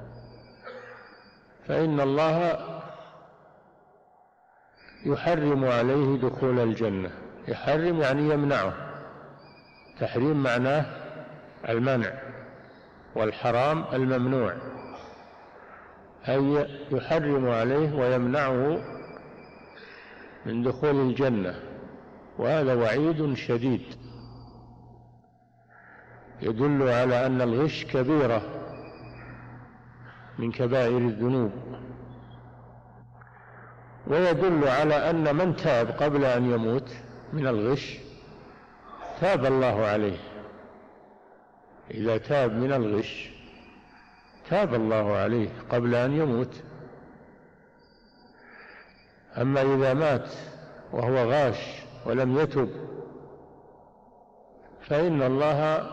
فإن الله يحرم عليه دخول الجنة. يحرم يعني يمنعه، تحريم معناه المنع، والحرام الممنوع، أي يحرم عليه ويمنعه من دخول الجنة. وهذا وعيد شديد يدل على أن الغش كبيرة من كبائر الذنوب، ويدل على أن من تاب قبل أن يموت من الغش تاب الله عليه. إذا تاب من الغش تاب الله عليه قبل أن يموت. أما إذا مات وهو غاش ولم يتب فإن الله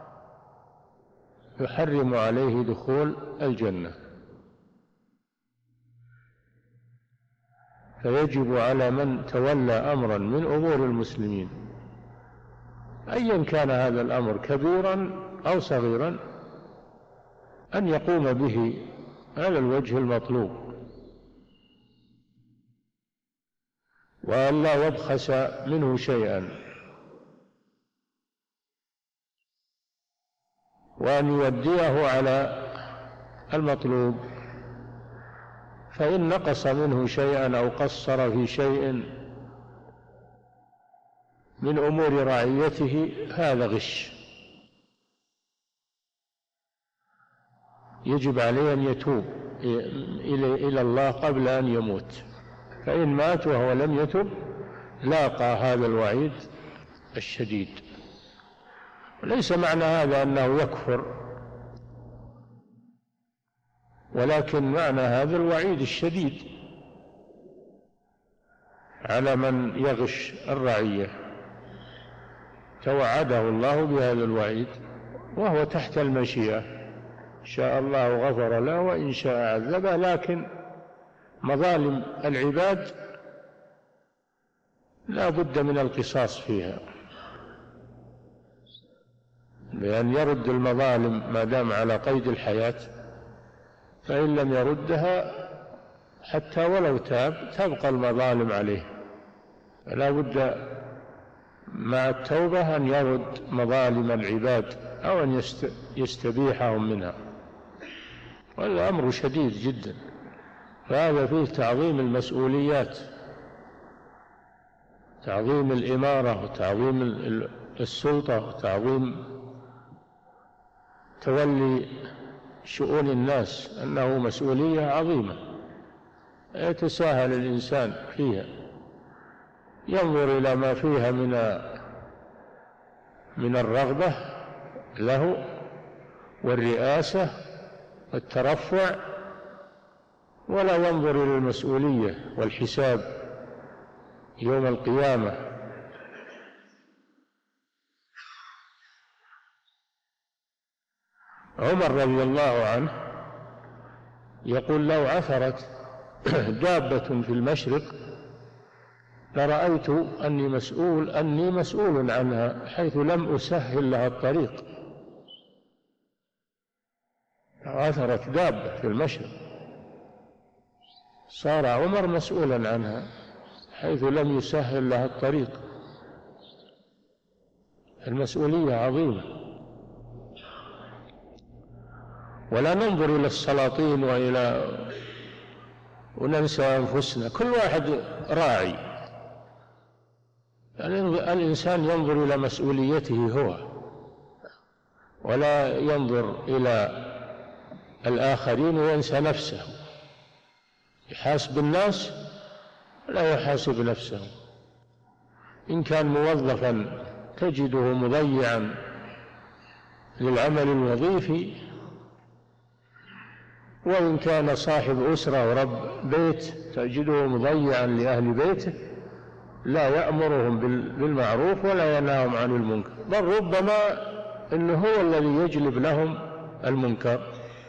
يحرم عليه دخول الجنة. فيجب على من تولى أمرا من أمور المسلمين أيا كان هذا الأمر كبيرا أو صغيرا أن يقوم به على الوجه المطلوب، وأن لا يبخس منه شيئا، وأن يوديه على المطلوب. فإن نقص منه شيئا أو قصر في شيء من أمور رعيته هذا غش، يجب عليه أن يتوب إلى الله قبل أن يموت. فإن مات وهو لم يتب لاقى هذا الوعيد الشديد. وليس معنى هذا أنه يكفر، ولكن معنى هذا الوعيد الشديد على من يغش الرعية. توعده الله بهذا الوعيد، وهو تحت المشيئة، شاء الله غفر له وإن شاء عذبه. لكن مظالم العباد لا بد من القصاص فيها، بأن يرد المظالم ما دام على قيد الحياة، فإن لم يردها حتى ولو تاب تبقى المظالم عليه، فلا بد مع التوبة أن يرد مظالم العباد أو أن يستبيحهم منها، والأمر شديد جدا. فهذا فيه تعظيم المسؤوليات، تعظيم الإمارة وتعظيم السلطة وتعظيم تولي شؤون الناس، أنه مسؤولية عظيمة يتساهل الإنسان فيها، ينظر إلى ما فيها من من الرغبة له والرئاسة والترفع، ولا ينظر إلى المسؤولية والحساب يوم القيامة. عمر رضي الله عنه يقول: لو عثرت دابة في المشرق لرأيت أني مسؤول أني مسؤول عنها، حيث لم أسهل لها الطريق. لو عثرت دابة في المشرق صار عمر مسؤولا عنها، حيث لم يسهل لها الطريق. المسؤولية عظيمة. ولا ننظر إلى السلاطين وإلى وننسى أنفسنا، كل واحد راعي. يعني الإنسان ينظر إلى مسؤوليته هو، ولا ينظر إلى الآخرين وينسى نفسه، يحاسب الناس لا يحاسب نفسه. إن كان موظفا تجده مضيعا للعمل الوظيفي، وإن كان صاحب أسرة ورب بيت تجده مضيعا لأهل بيته، لا يأمرهم بالمعروف ولا ينهاهم عن المنكر، بل ربما إنه هو الذي يجلب لهم المنكر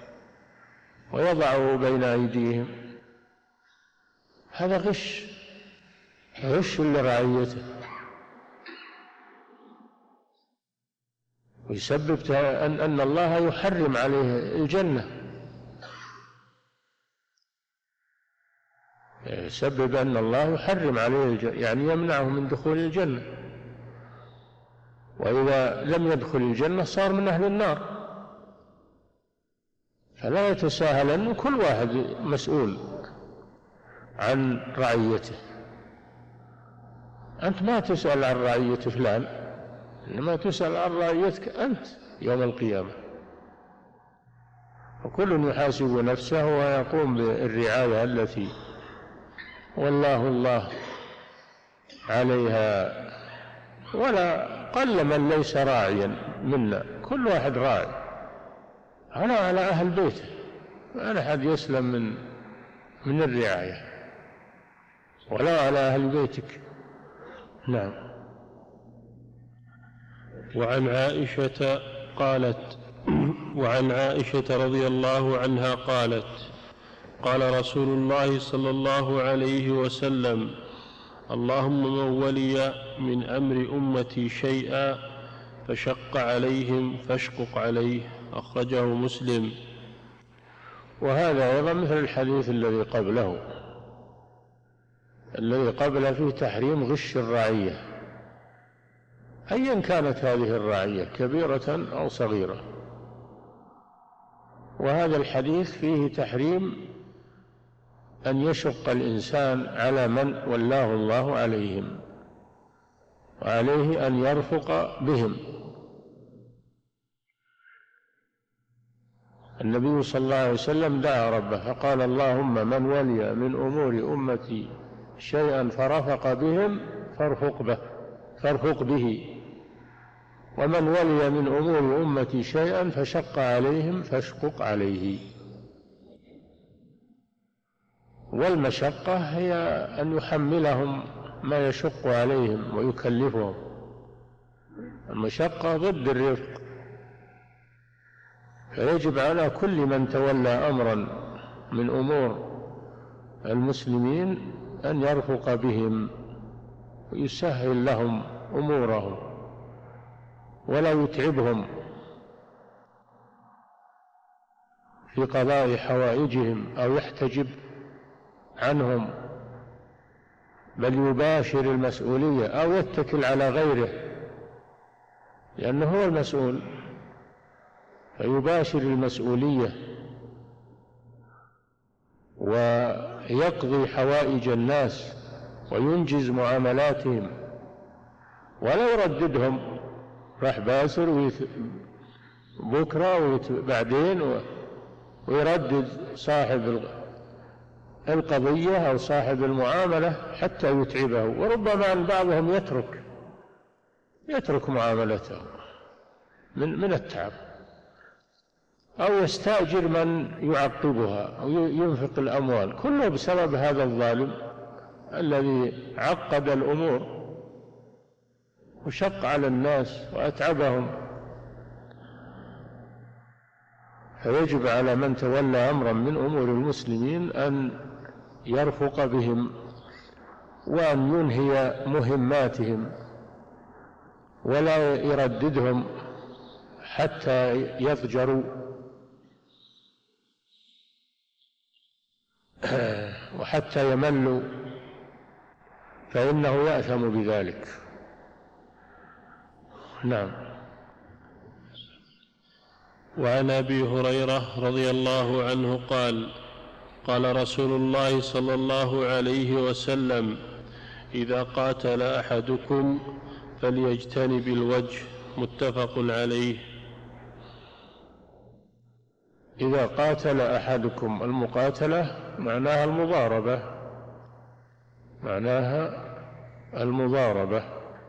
ويضعه بين أيديهم. هذا غش، غش لرعيته، ويسبب أن أن الله يحرم عليه الجنة، يسبب أن الله يحرم عليه الجنة، يعني يمنعه من دخول الجنة، وإذا لم يدخل الجنة صار من أهل النار. فلا يتساهل، أن كل واحد مسؤول عن رعيته. أنت ما تسأل عن رعية فلان، إنما تسأل عن رعيتك أنت يوم القيامة. وكل يحاسب نفسه ويقوم بالرعاية التي والله الله عليها. ولا قل من ليس راعيا منا، كل واحد راعي، على على أهل بيته، ما أحد يسلم من من الرعاية، ولا على أهل بيتك. نعم. وعن عائشة قالت وعن عائشة رضي الله عنها قالت: قال رسول الله صلى الله عليه وسلم: اللهم من ولي من أمر أمتي شيئا فشق عليهم فاشقق عليه. أخرجه مسلم. وهذا أيضا مثل الحديث الذي قبله، الذي قبله فيه تحريم غش الرعية، أيا كانت هذه الرعية كبيرة أو صغيرة. وهذا الحديث فيه تحريم أن يشق الإنسان على من ولاه الله عليهم، وعليه أن يرفق بهم. النبي صلى الله عليه وسلم دعا ربه فقال: اللهم من ولي من أمور أمتي شيئا فرفق بهم فارفق به فارفق به، ومن ولي من أمور أمتي شيئا فشق عليهم فاشقق عليه. والمشقة هي أن يحملهم ما يشق عليهم ويكلفهم، المشقة ضد الرفق. فيجب على كل من تولى أمرا من أمور المسلمين أن يرفق بهم ويسهل لهم أمورهم ولا يتعبهم في قضاء حوائجهم أو يحتجب عنهم، بل يباشر المسؤولية أو يتكل على غيره لأنه هو المسؤول، فيباشر المسؤولية ويقضي حوائج الناس وينجز معاملاتهم ولا يرددهم، راح باسر ويث... بكرة ويت... بعدين و... ويردد صاحب القضية أو صاحب المعاملة حتى يتعبه، وربما أن بعضهم يترك يترك معاملته من من التعب، أو يستأجر من يعقبها أو ينفق الأموال، كله بسبب هذا الظالم الذي عقد الأمور وشق على الناس وأتعبهم. فيجب على من تولى أمرا من أمور المسلمين أن يرفق بهم وأن ينهي مهماتهم ولا يرددهم حتى يضجروا وحتى يملوا، فإنه يأثم بذلك. نعم. وعن أبي هريرة رضي الله عنه قال: قال رسول الله صلى الله عليه وسلم: إذا قاتل أحدكم فليجتنب الوجه. متفق عليه. إذا قاتل أحدكم، المقاتلة معناها المضاربة، معناها المضاربة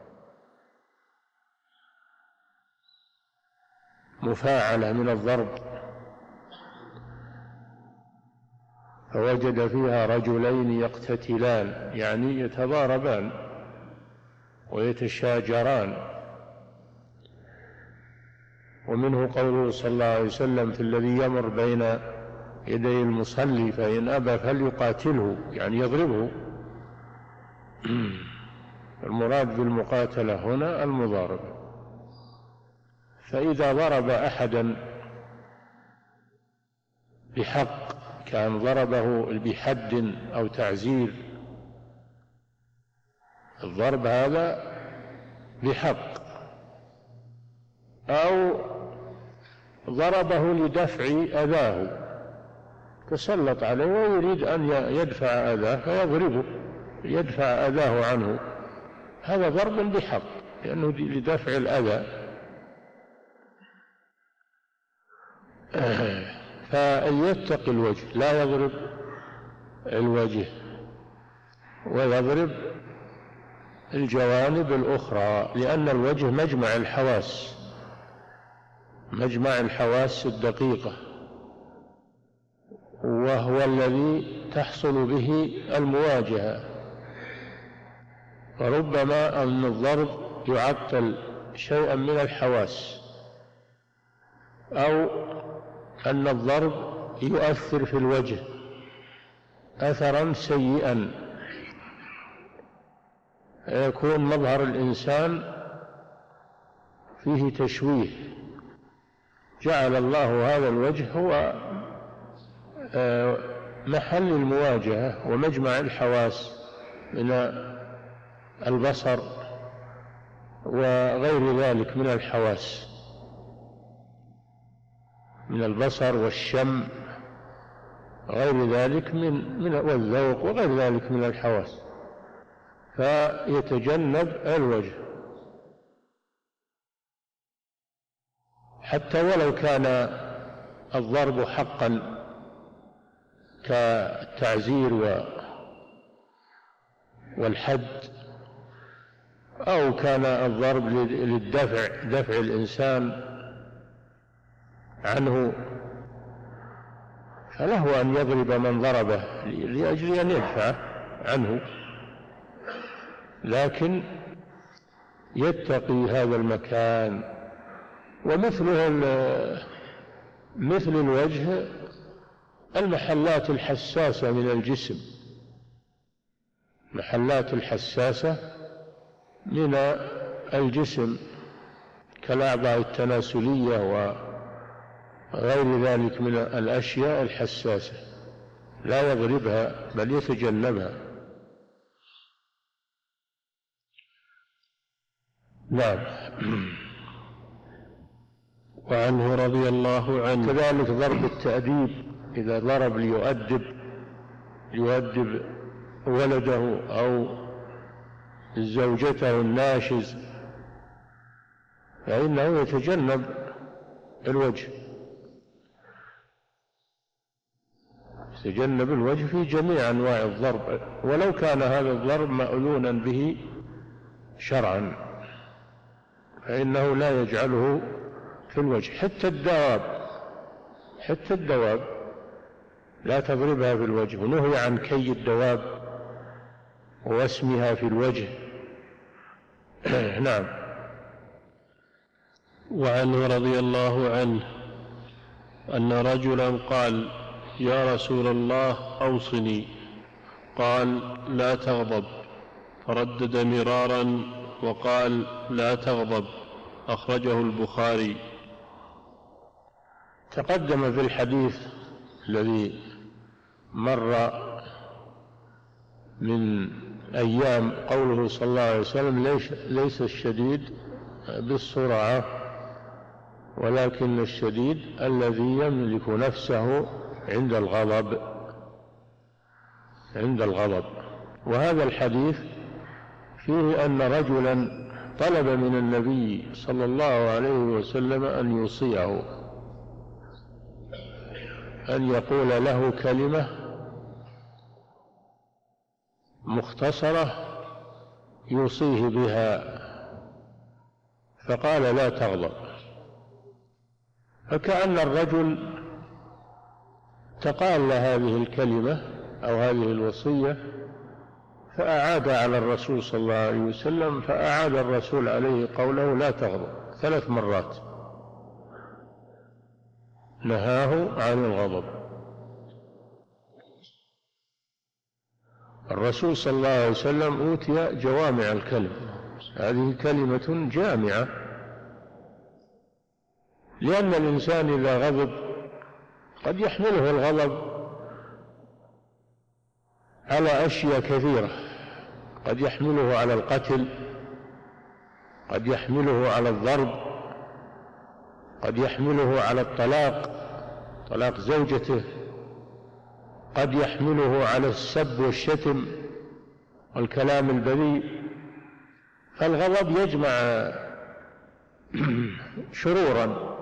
مفاعلة من الضرب، فوجد فيها رجلين يقتتلان يعني يتضاربان ويتشاجران. ومنه قوله صلى الله عليه وسلم في الذي يمر بين يدي المصلي فإن أبى فليقاتله يعني يضربه. المراد بالمقاتلة هنا المضاربة. فإذا ضرب أحدا بحق، كان ضربه بحد أو تعزير، الضرب هذا بحق، أو ضربه لدفع أذاه، تسلط عليه ويريد أن يدفع أذاه فيضربه يدفع أذاه عنه، هذا ضرب بحق لأنه لدفع الأذى. فليتق الوجه، لا يضرب الوجه ويضرب الجوانب الأخرى، لأن الوجه مجمع الحواس مجمع الحواس الدقيقة، وهو الذي تحصل به المواجهة. وربما أن الضرب يعطل شيئا من الحواس، أو أن الضرب يؤثر في الوجه أثرا سيئا، يكون مظهر الإنسان فيه تشويه. جعل الله هذا الوجه هو محل المواجهة ومجمع الحواس من البصر وغير ذلك من الحواس، من البصر والشم غير ذلك من من والذوق وغير ذلك من الحواس، فيتجنب الوجه حتى ولو كان الضرب حقا كالتعزير والحد، أو كان الضرب للدفع دفع الإنسان عنه، فله أن يضرب من ضربه لأجل أن يدفع عنه، لكن يتقي هذا المكان. ومثله مثل الوجه المحلات الحساسة من الجسم، محلات الحساسة من الجسم كالأعضاء التناسلية وغير ذلك من الأشياء الحساسة، لا يضربها بل يتجنبها. نعم. وعنه رضي الله عنه كذلك ضرب التأديب، إذا ضرب ليؤدب ليؤدب ولده أو زوجته الناشز فإنه يتجنب الوجه، يتجنب الوجه في جميع أنواع الضرب، ولو كان هذا الضرب مأذونا به شرعا فإنه لا يجعله في الوجه. حتى الدواب حتى الدواب لا تضربها في الوجه، ونهي عن كي الدواب واسمها في الوجه. نعم. وعنه رضي الله عنه أن رجلا قال: يا رسول الله أوصني. قال: لا تغضب. فردد مرارا وقال: لا تغضب. أخرجه البخاري. تقدم في الحديث الذي مر من أيام قوله صلى الله عليه وسلم: ليس, ليس الشديد بالسرعة ولكن الشديد الذي يملك نفسه عند الغضب عند الغضب. وهذا الحديث فيه أن رجلا طلب من النبي صلى الله عليه وسلم أن يوصيه، أن يقول له كلمة مختصرة يوصيه بها، فقال: لا تغضب. فكأن الرجل تقال هذه الكلمة أو هذه الوصية فأعاد على الرسول صلى الله عليه وسلم، فأعاد الرسول عليه قوله: لا تغضب، ثلاث مرات نهاه عن الغضب. الرسول صلى الله عليه وسلم أوتي جوامع الكلم، هذه كلمة جامعة، لأن الإنسان إذا غضب قد يحمله الغضب على أشياء كثيرة، قد يحمله على القتل، قد يحمله على الضرب، قد يحمله على الطلاق، طلاق زوجته، قد يحمله على السب والشتم والكلام البذيء. فالغضب يجمع شرورا،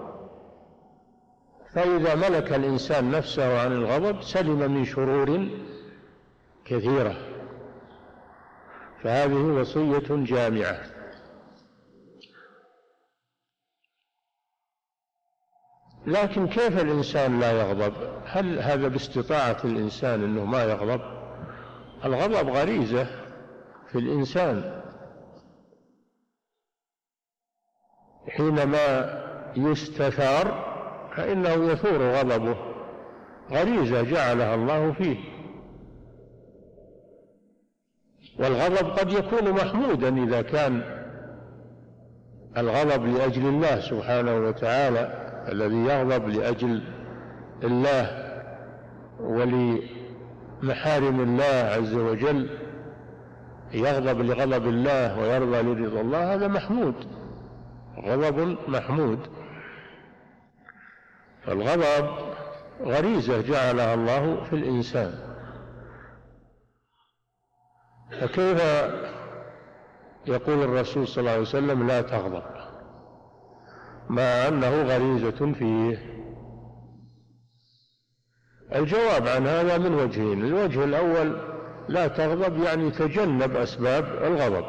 فإذا ملك الإنسان نفسه عن الغضب سلم من شرور كثيرة، فهذه وصية جامعة. لكن كيف الإنسان لا يغضب؟ هل هذا باستطاعة الإنسان أنه ما يغضب؟ الغضب غريزة في الإنسان، حينما يستثار فإنه يثور غضبه، غريزة جعلها الله فيه. والغضب قد يكون محمودا إذا كان الغضب لأجل الله سبحانه وتعالى، الذي يغضب لأجل الله ولمحارم الله عز وجل، يغضب لغضب الله ويرضى لرضا الله، هذا محمود، غضب محمود. فالغضب غريزة جعلها الله في الإنسان، فكيف يقول الرسول صلى الله عليه وسلم: لا تغضب، مع أنه غريزة فيه؟ الجواب عن هذا من وجهين: الوجه الأول: لا تغضب يعني تجنب أسباب الغضب،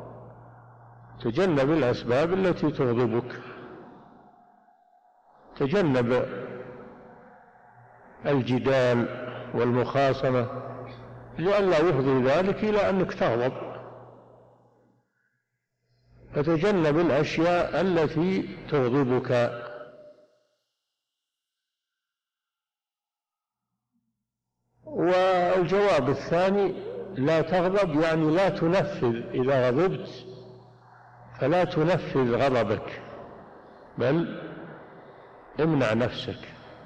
تجنب الأسباب التي تغضبك، تجنب الجدال والمخاصمة لئلا يفضي ذلك إلى أنك تغضب. فتجنب الأشياء التي تغضبك. والجواب الثاني لا تغضب يعني لا تنفذ، إذا غضبت فلا تنفذ غضبك بل امنع نفسك،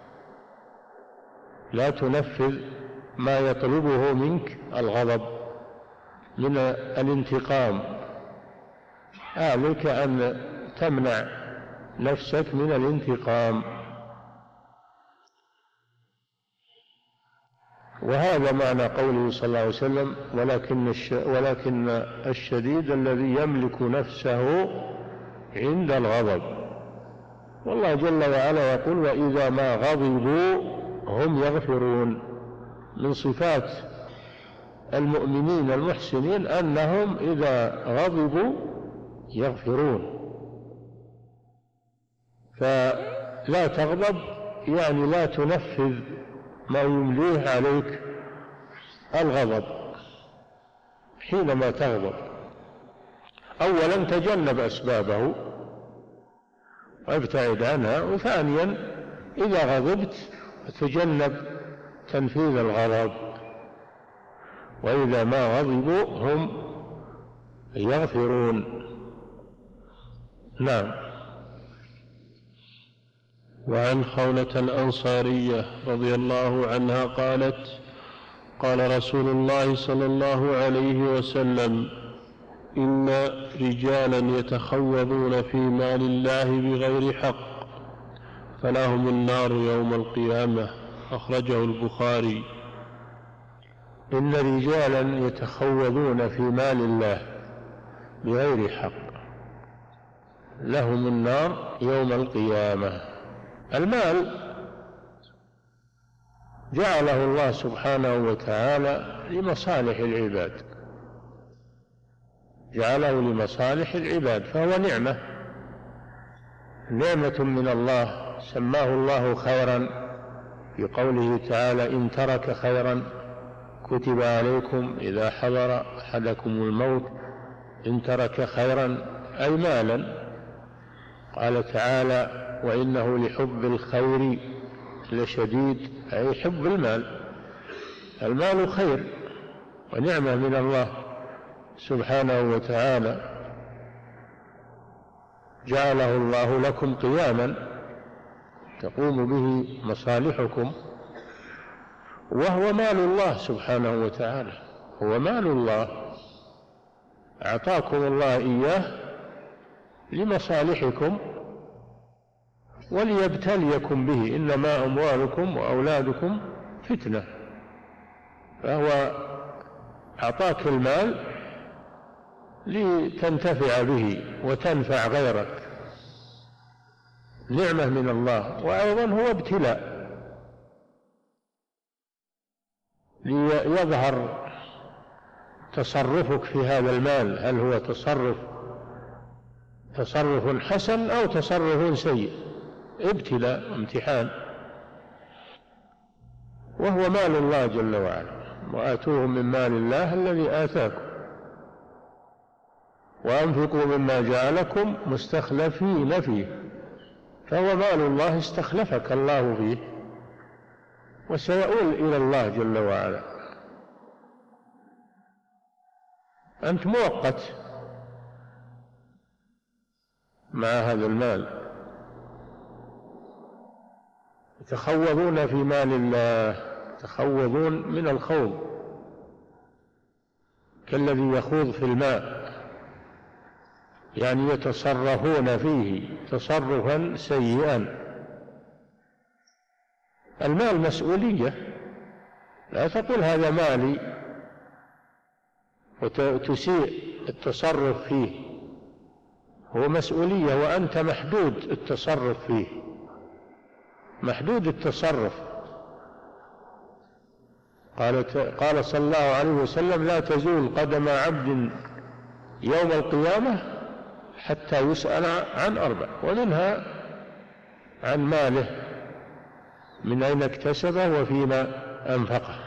لا تنفذ ما يطلبه منك الغضب من الانتقام، عليك أن تمنع نفسك من الانتقام. وهذا معنى قوله صلى الله عليه وسلم ولكن ولكن الشديد الذي يملك نفسه عند الغضب. والله جل وعلا يقول وإذا ما غضبوا هم يغفرون. من صفات المؤمنين المحسنين أنهم إذا غضبوا يغفرون. فلا تغضب يعني لا تنفذ ما يمليه عليك الغضب حينما تغضب. أولا تجنب أسبابه وابتعد عنها، وثانيا إذا غضبت تجنب تنفيذ الغضب، وإذا ما غضبوا هم يغفرون. نعم. وعن خولة الأنصارية رضي الله عنها قالت قال رسول الله صلى الله عليه وسلم إن رجالا يتخوضون في مال الله بغير حق فلهم النار يوم القيامة، أخرجه البخاري. إن رجالا يتخوضون في مال الله بغير حق لهم النار يوم القيامة. المال جعله الله سبحانه وتعالى لمصالح العباد، جعله لمصالح العباد، فهو نعمة نعمة من الله، سماه الله خيرا في قوله تعالى إن ترك خيرا كتب عليكم إذا حضر أحدكم الموت إن ترك خيرا أي مالا. قال تعالى وإنه لحب الخير لشديد أي حب المال. المال خير ونعمة من الله سبحانه وتعالى، جعله الله لكم قياما تقوم به مصالحكم، وهو مال الله سبحانه وتعالى، هو مال الله أعطاكم الله إياه لمصالحكم وليبتليكم به، إنما أموالكم وأولادكم فتنة. فهو أعطاك المال لتنتفع به وتنفع غيرك، نعمة من الله، وأيضا هو ابتلاء ليظهر تصرفك في هذا المال، هل هو تصرف تصرف حسن أو تصرف سيء، ابتلاء امتحان. وهو مال الله جل وعلا وآتوهم من مال الله الذي آتاكم وأنفقوا مما جعلكم مستخلفين فيه، فهو مال الله استخلفك الله فيه وسيؤول إلى الله جل وعلا. أنت مؤقت مع هذا المال. يتخوضون في مال الله، يتخوضون من الخوض كالذي يخوض في الماء، يعني يتصرفون فيه تصرفا سيئا. المال مسؤولية، لا تقول هذا مالي وتسيء التصرف فيه، هو مسؤولية وأنت محدود التصرف فيه، محدود التصرف. قال قال صلى الله عليه وسلم لا تزول قدم عبد يوم القيامة حتى يسأل عن أربع، ومنها عن ماله من أين اكتسبه وفيما أنفقه.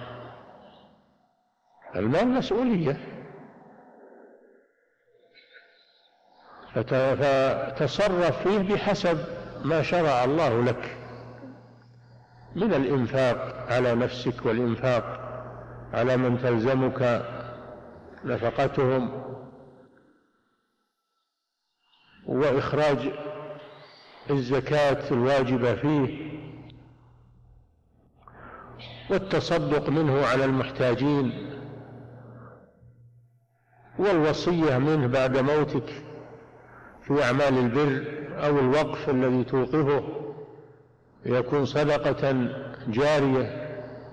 المال مسؤولية، فتصرف فيه بحسب ما شرع الله لك من الإنفاق على نفسك والإنفاق على من تلزمك نفقتهم، وإخراج الزكاة الواجبة فيه، والتصدق منه على المحتاجين، والوصية منه بعد موتك في أعمال البر، أو الوقف الذي توقفه يكون صدقة جارية.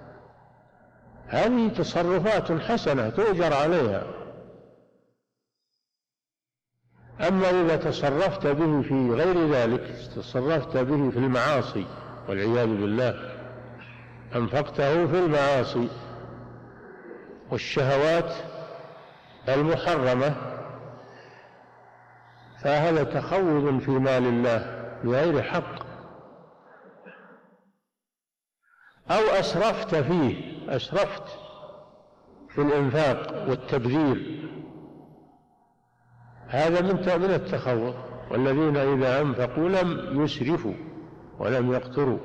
هذه تصرفات حسنة تؤجر عليها. أما إذا تصرفت به في غير ذلك، تصرفت به في المعاصي والعياذ بالله، أنفقته في المعاصي والشهوات المحرمة، فهذا تخوض في مال الله بغير حق. أو أسرفت فيه، أسرفت في الإنفاق والتبذير، هذا من التخوض. والذين إذا أنفقوا لم يسرفوا ولم يقتروا.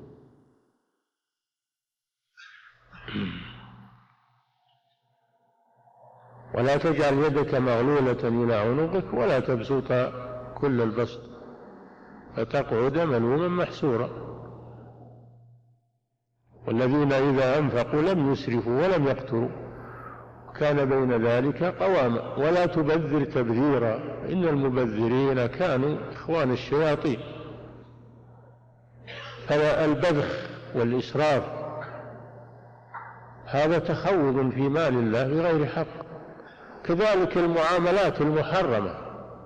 ولا تجعل يدك مغلولة إلى عنقك ولا تبسطها كل البسط فتقعد ملوما محسورا. والذين إذا أنفقوا لم يسرفوا ولم يقتروا كان بين ذلك قواما. ولا تبذر تبذيرا إن المبذرين كانوا إخوان الشياطين. فالبذخ والإسراف هذا تخوض في مال الله بغير حق. كذلك المعاملات المحرمة،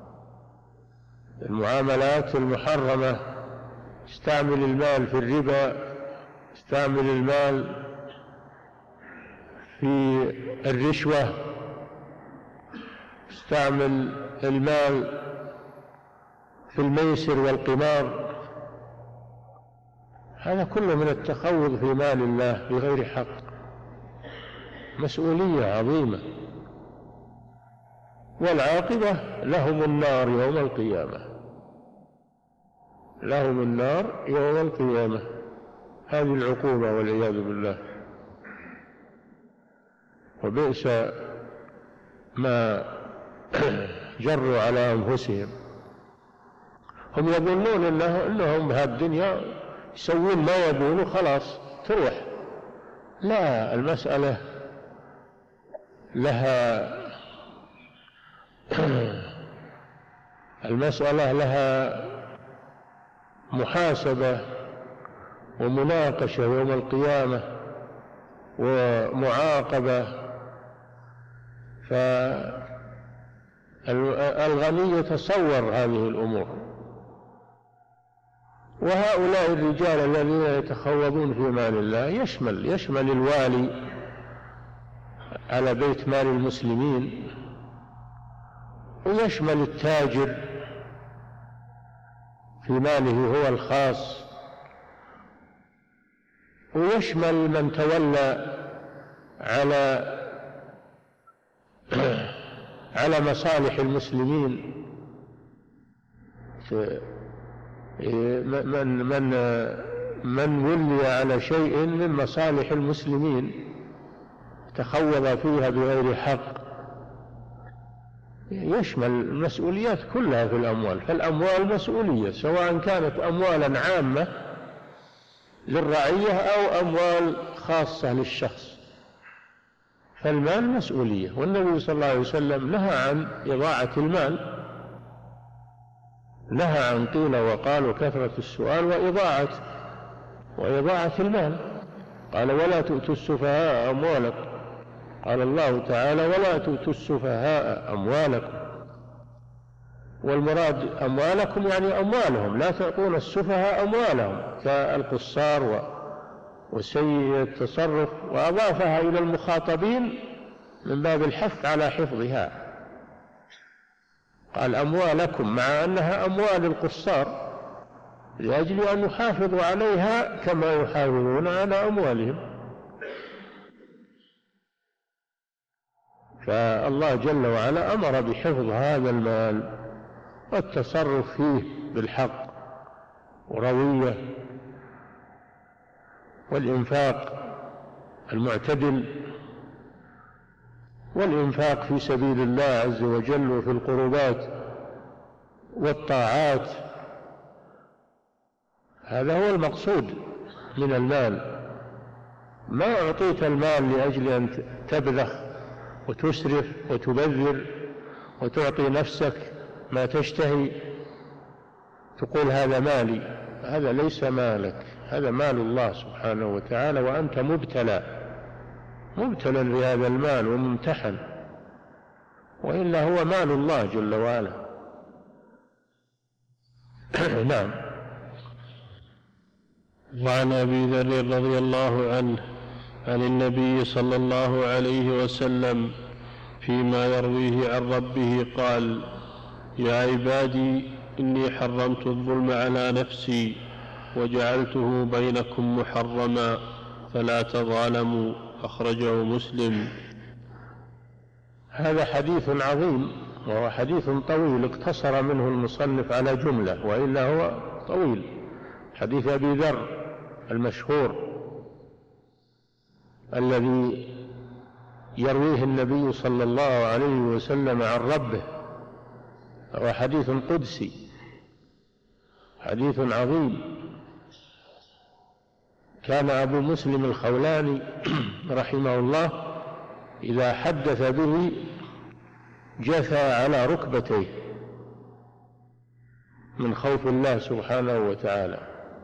المعاملات المحرمة، استعمل المال في الربا، استعمل المال في الرشوة، استعمل المال في الميسر والقمار، هذا كله من التخوض في مال الله بغير حق. مسؤولية عظيمة، والعاقبة لهم النار يوم القيامة، لهم النار يوم القيامة. هذه العقوبة والعياذ بالله. وبئس ما جروا على أنفسهم. هم يظنون إنه إنهم بهالدنيا يسوون ما يبون وخلاص تروح. لا، المسألة لها المسألة لها محاسبة ومناقشة يوم القيامة ومعاقبة. فالغني يتصور هذه الأمور، وهؤلاء الرجال الذين يتخوضون في مال الله يشمل يشمل الوالي على بيت مال المسلمين، ويشمل التاجر في ماله هو الخاص، ويشمل من تولى على على مصالح المسلمين، من من من ولي على شيء من مصالح المسلمين تخوض فيها بغير حق، يشمل المسؤوليات كلها في الأموال. فالأموال مسؤولية، سواء كانت أموالا عامة للرعية أو أموال خاصة للشخص، فالمال مسؤولية. والنبي صلى الله عليه وسلم نهى عن إضاعة المال، نهى عن قيل وقال وكثرة السؤال وإضاعة وإضاعة المال. قال ولا تؤتوا السفهاء أموالكم، قال الله تعالى ولا تؤتوا السفهاء أموالكم، والمراد أموالكم يعني أموالهم، لا تعطون السفهاء أموالهم كالقصار وسيء التصرف، وأضافها إلى المخاطبين من باب الحث على حفظها. قال أموالكم مع أنها أموال القصار لأجل أن يحافظوا عليها كما يحافظون على أموالهم. فالله جل وعلا أمر بحفظ هذا المال والتصرف فيه بالحق وروية، والإنفاق المعتدل، والإنفاق في سبيل الله عز وجل وفي القربات والطاعات. هذا هو المقصود من المال. ما أعطيت المال لأجل أن تبذخ وتسرف وتبذر وتعطي نفسك ما تشتهي، تقول هذا مالي. هذا ليس مالك، هذا مال الله سبحانه وتعالى، وأنت مبتلى مبتلى بهذا المال وممتحن، وإلا هو مال الله جل وعلا. نعم. وعن أبي ذر رضي الله عنه عن النبي صلى الله عليه وسلم فيما يرويه عن ربه قال: يا عبادي إني حرمت الظلم على نفسي وجعلته بينكم محرما فلا تظالموا. أخرجه مسلم. هذا حديث عظيم، وهو حديث طويل اقتصر منه المصنف على جملة، وإلا هو طويل. حديث أبي ذر المشهور الذي يرويه النبي صلى الله عليه وسلم عن ربه، هو حديث قدسي، حديث عظيم. كان أبو مسلم الخولاني رحمه الله إذا حدث به جثى على ركبتيه من خوف الله سبحانه وتعالى.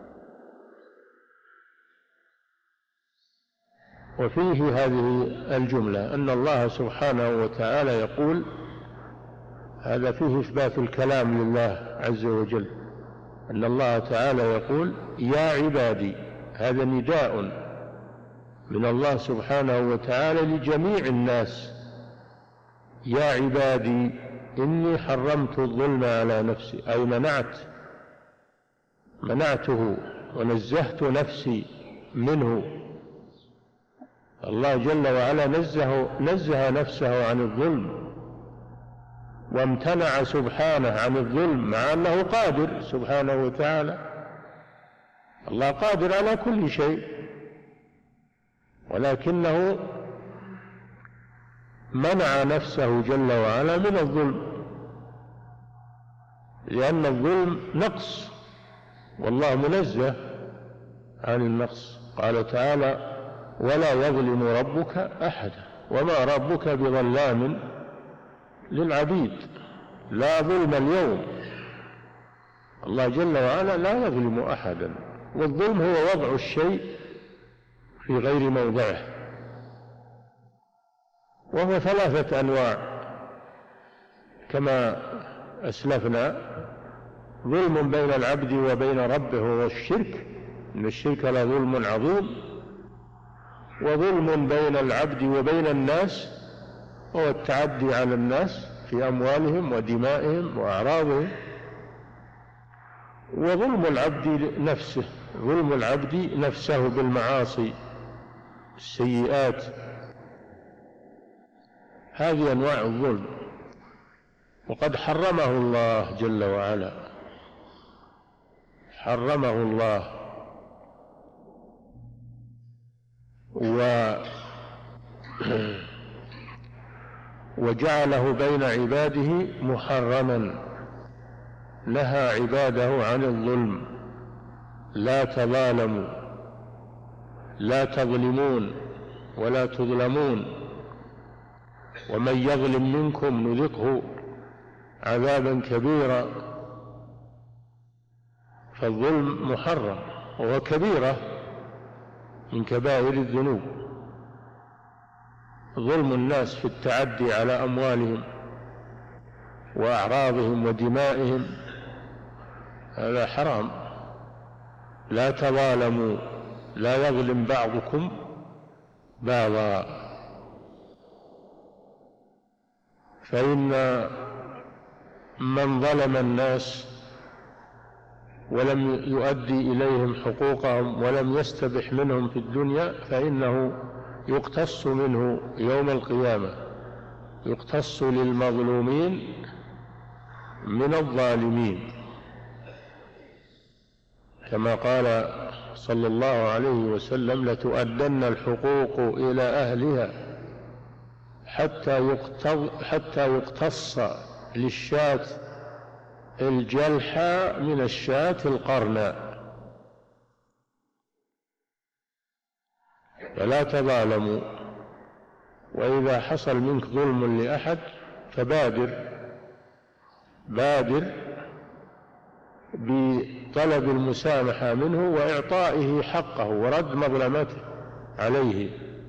وفيه هذه الجملة أن الله سبحانه وتعالى يقول، هذا فيه إثبات الكلام لله عز وجل، أن الله تعالى يقول: يا عبادي. هذا نداء من الله سبحانه وتعالى لجميع الناس: يا عبادي إني حرمت الظلم على نفسي، أي منعت منعته ونزهت نفسي منه. الله جل وعلا نزه, نزه نفسه عن الظلم، وامتنع سبحانه عن الظلم، مع أنه قادر سبحانه وتعالى. الله قادر على كل شيء، ولكنه منع نفسه جل وعلا من الظلم، لأن الظلم نقص، والله منزه عن النقص. قال تعالى: ولا يظلم ربك أحدا وما ربك بظلام للعبيد. لا ظلم اليوم، الله جل وعلا لا يظلم أحدا. والظلم هو وضع الشيء في غير موضعه، وهو ثلاثة أنواع كما أسلفنا: ظلم بين العبد وبين ربه وهو الشرك، إن الشرك لظلم عظيم، وظلم بين العبد وبين الناس وهو التعدي على الناس في أموالهم ودمائهم وأعراضهم، وظلم العبد نفسه، ظلم العبد نفسه بالمعاصي السيئات. هذه أنواع الظلم، وقد حرمه الله جل وعلا، حرمه الله و وجعله بين عباده محرما، نهى عباده عن الظلم: لا تظالموا، لا تظلمون ولا تظلمون، ومن يظلم منكم نذقه عذابا كبيرا. فالظلم محرم، وهو كبيرة من كبائر الذنوب. ظلم الناس في التعدي على أموالهم وأعراضهم ودمائهم هذا حرام. لا تظالموا، لا يظلم بعضكم بعضا، فإن من ظلم الناس ولم يؤدي إليهم حقوقهم ولم يستبح منهم في الدنيا فإنه يقتص منه يوم القيامة، يقتص للمظلومين من الظالمين، كما قال صلى الله عليه وسلم: لتؤدن الحقوق إلى أهلها حتى حتى يقتص للشاة الجلحى من الشاة القرناء. فلا تظالموا، وإذا حصل منك ظلم لأحد فبادر بادر بطلب المسامحة منه وإعطائه حقه ورد مظلمته عليه.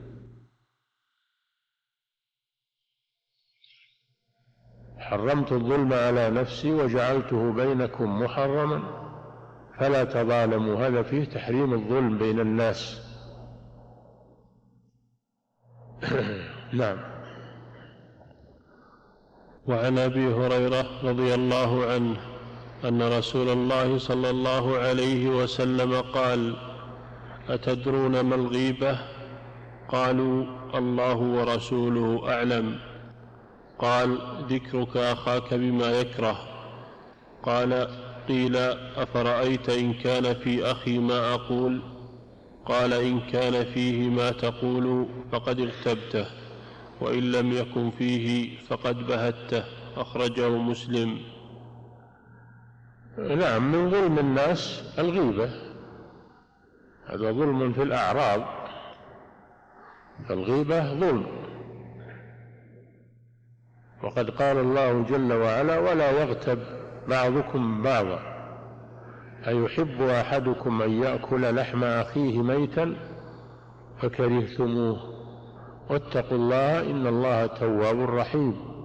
حرمت الظلم على نفسي وجعلته بينكم محرما فلا تظالموا، هذا فيه تحريم الظلم بين الناس. نعم. وعن أبي هريرة رضي الله عنه أن رسول الله صلى الله عليه وسلم قال: أتدرون ما الغيبة؟ قالوا: الله ورسوله أعلم. قال: ذكرك أخاك بما يكره. قال: قيل: أفرأيت إن كان في أخي ما أقول؟ قال: إن كان فيه ما تقول فقد اغتبته، وإن لم يكن فيه فقد بهته. أخرجه مسلم. نعم، من ظلم الناس الغيبة، هذا ظلم في الأعراض، فالغيبة ظلم. وقد قال الله جل وعلا: ولا يغتب بعضكم بعضا أيحب أحدكم أن يأكل لحم أخيه ميتا فكرهتموه واتقوا الله إن الله تواب رحيم.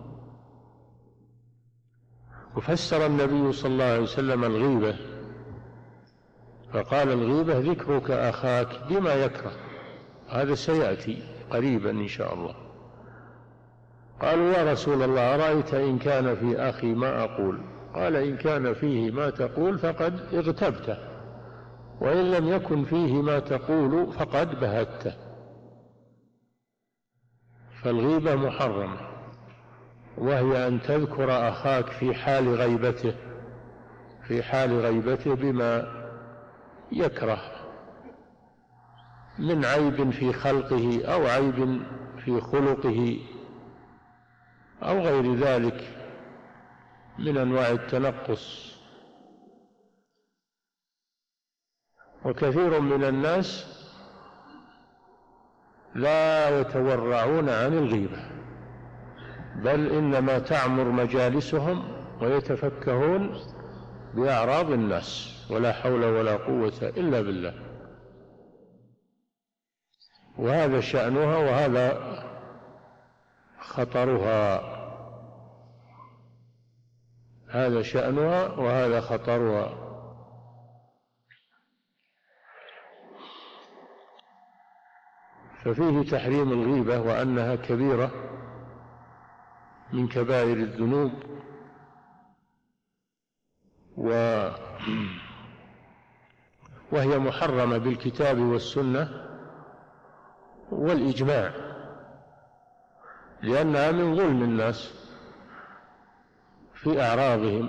وفسر النبي صلى الله عليه وسلم الغيبة فقال: الغيبة ذكرك أخاك بما يكره، هذا سيأتي قريبا إن شاء الله. قالوا: يا رسول الله أرأيت إن كان في أخي ما أقول؟ قال: إن كان فيه ما تقول فقد اغتبته، وإن لم يكن فيه ما تقول فقد بهته. فالغيبة محرمة، وهي أن تذكر أخاك في حال غيبته في حال غيبته بما يكره من عيب في خلقه أو عيب في خلقه أو غير ذلك من أنواع التنقص. وكثير من الناس لا يتورعون عن الغيبة، بل إنما تعمر مجالسهم ويتفكهون بأعراض الناس، ولا حول ولا قوة إلا بالله. وهذا شأنها وهذا خطرها هذا شأنها وهذا خطرها. ففيه تحريم الغيبة وأنها كبيرة من كبائر الذنوب، وهي محرمة بالكتاب والسنة والإجماع، لأنها من ظلم الناس في أعراضهم.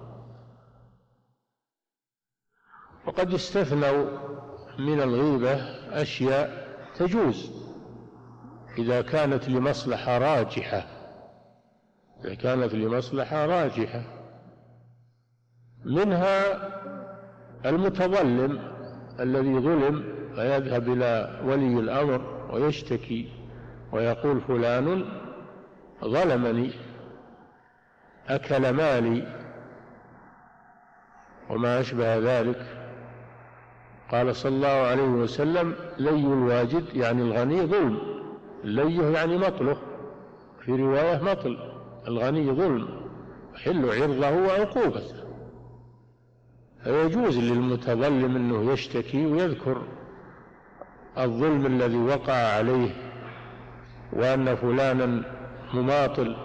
وقد استثنوا من الغيبة أشياء تجوز إذا كانت لمصلحة راجحة إذا كانت لمصلحة راجحة منها المتظلم الذي ظلم فيذهب إلى ولي الأمر ويشتكي ويقول: فلان ظلمني، أكل مالي، وما أشبه ذلك. قال صلى الله عليه وسلم: لي الواجد يعني الغني ظلم، ليه يعني مطله، في رواية مطل، الغني ظلم، حل عرضه وعقوبته. فيجوز للمتظلم أنه يشتكي ويذكر الظلم الذي وقع عليه، وأن فلانا مماطل،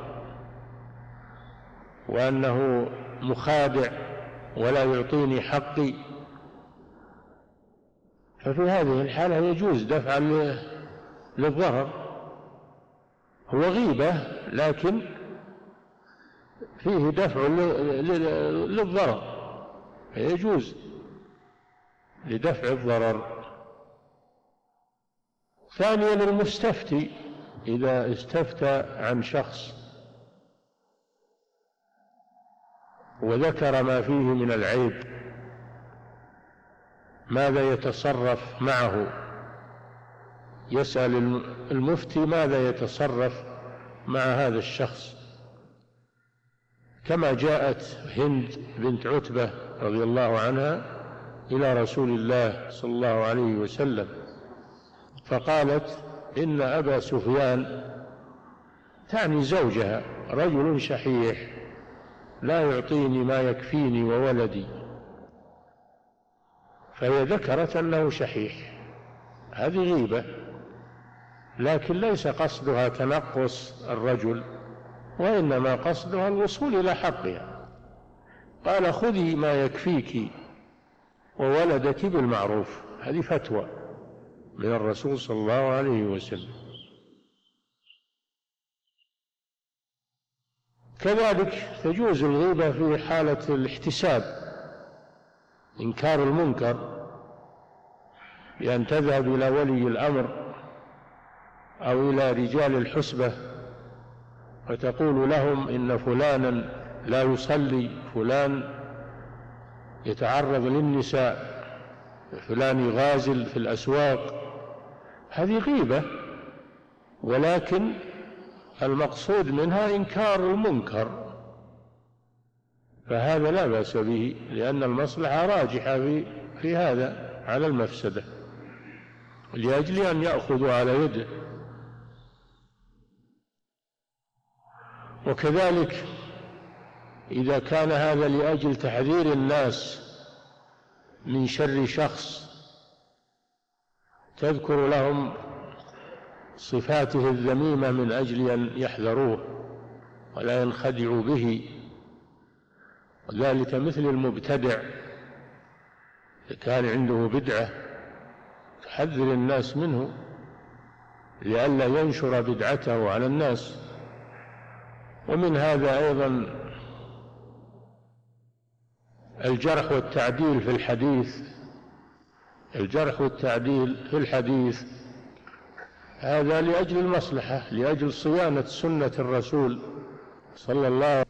وأنه مخادع ولا يعطيني حقي. ففي هذه الحالة يجوز دفعا للضرر. هو غيبة، لكن فيه دفع للضرر، يجوز لدفع الضرر. ثانيا المستفتي إذا استفتى عن شخص وذكر ما فيه من العيب ماذا يتصرف معه؟ يسأل المفتي ماذا يتصرف مع هذا الشخص، كما جاءت هند بنت عتبة رضي الله عنها إلى رسول الله صلى الله عليه وسلم فقالت إن أبا سفيان، تعني زوجها، رجل شحيح لا يعطيني ما يكفيني وولدي، فهي ذكرت أنه شحيح، هذه غيبة، لكن ليس قصدها تنقص الرجل، وإنما قصدها الوصول إلى حقها. قال خذي ما يكفيك وولدك بالمعروف، هذه فتوى من الرسول صلى الله عليه وسلم. كذلك تجوز الغيبة في حالة الاحتساب، إنكار المنكر، بأن تذهب إلى ولي الأمر أو إلى رجال الحسبة فتقول لهم إن فلانا لا يصلي، فلان يتعرض للنساء، فلان يغازل في الأسواق، هذه غيبة، ولكن المقصود منها إنكار المنكر، فهذا لا بأس به، لأن المصلحة راجحة في, في هذا على المفسدة، لأجل أن يأخذوا على يده. وكذلك إذا كان هذا لأجل تحذير الناس من شر شخص، تذكر لهم صفاته الذميمة من أجل أن يحذروه ولا ينخدعوا به، وذلك مثل المبتدع كان عنده بدعة تحذر الناس منه لئلا ينشر بدعته على الناس. ومن هذا أيضا الجرح والتعديل في الحديث، الجرح والتعديل في الحديث هذا لأجل المصلحة، لأجل صيانة سنة الرسول صلى الله عليه وسلم.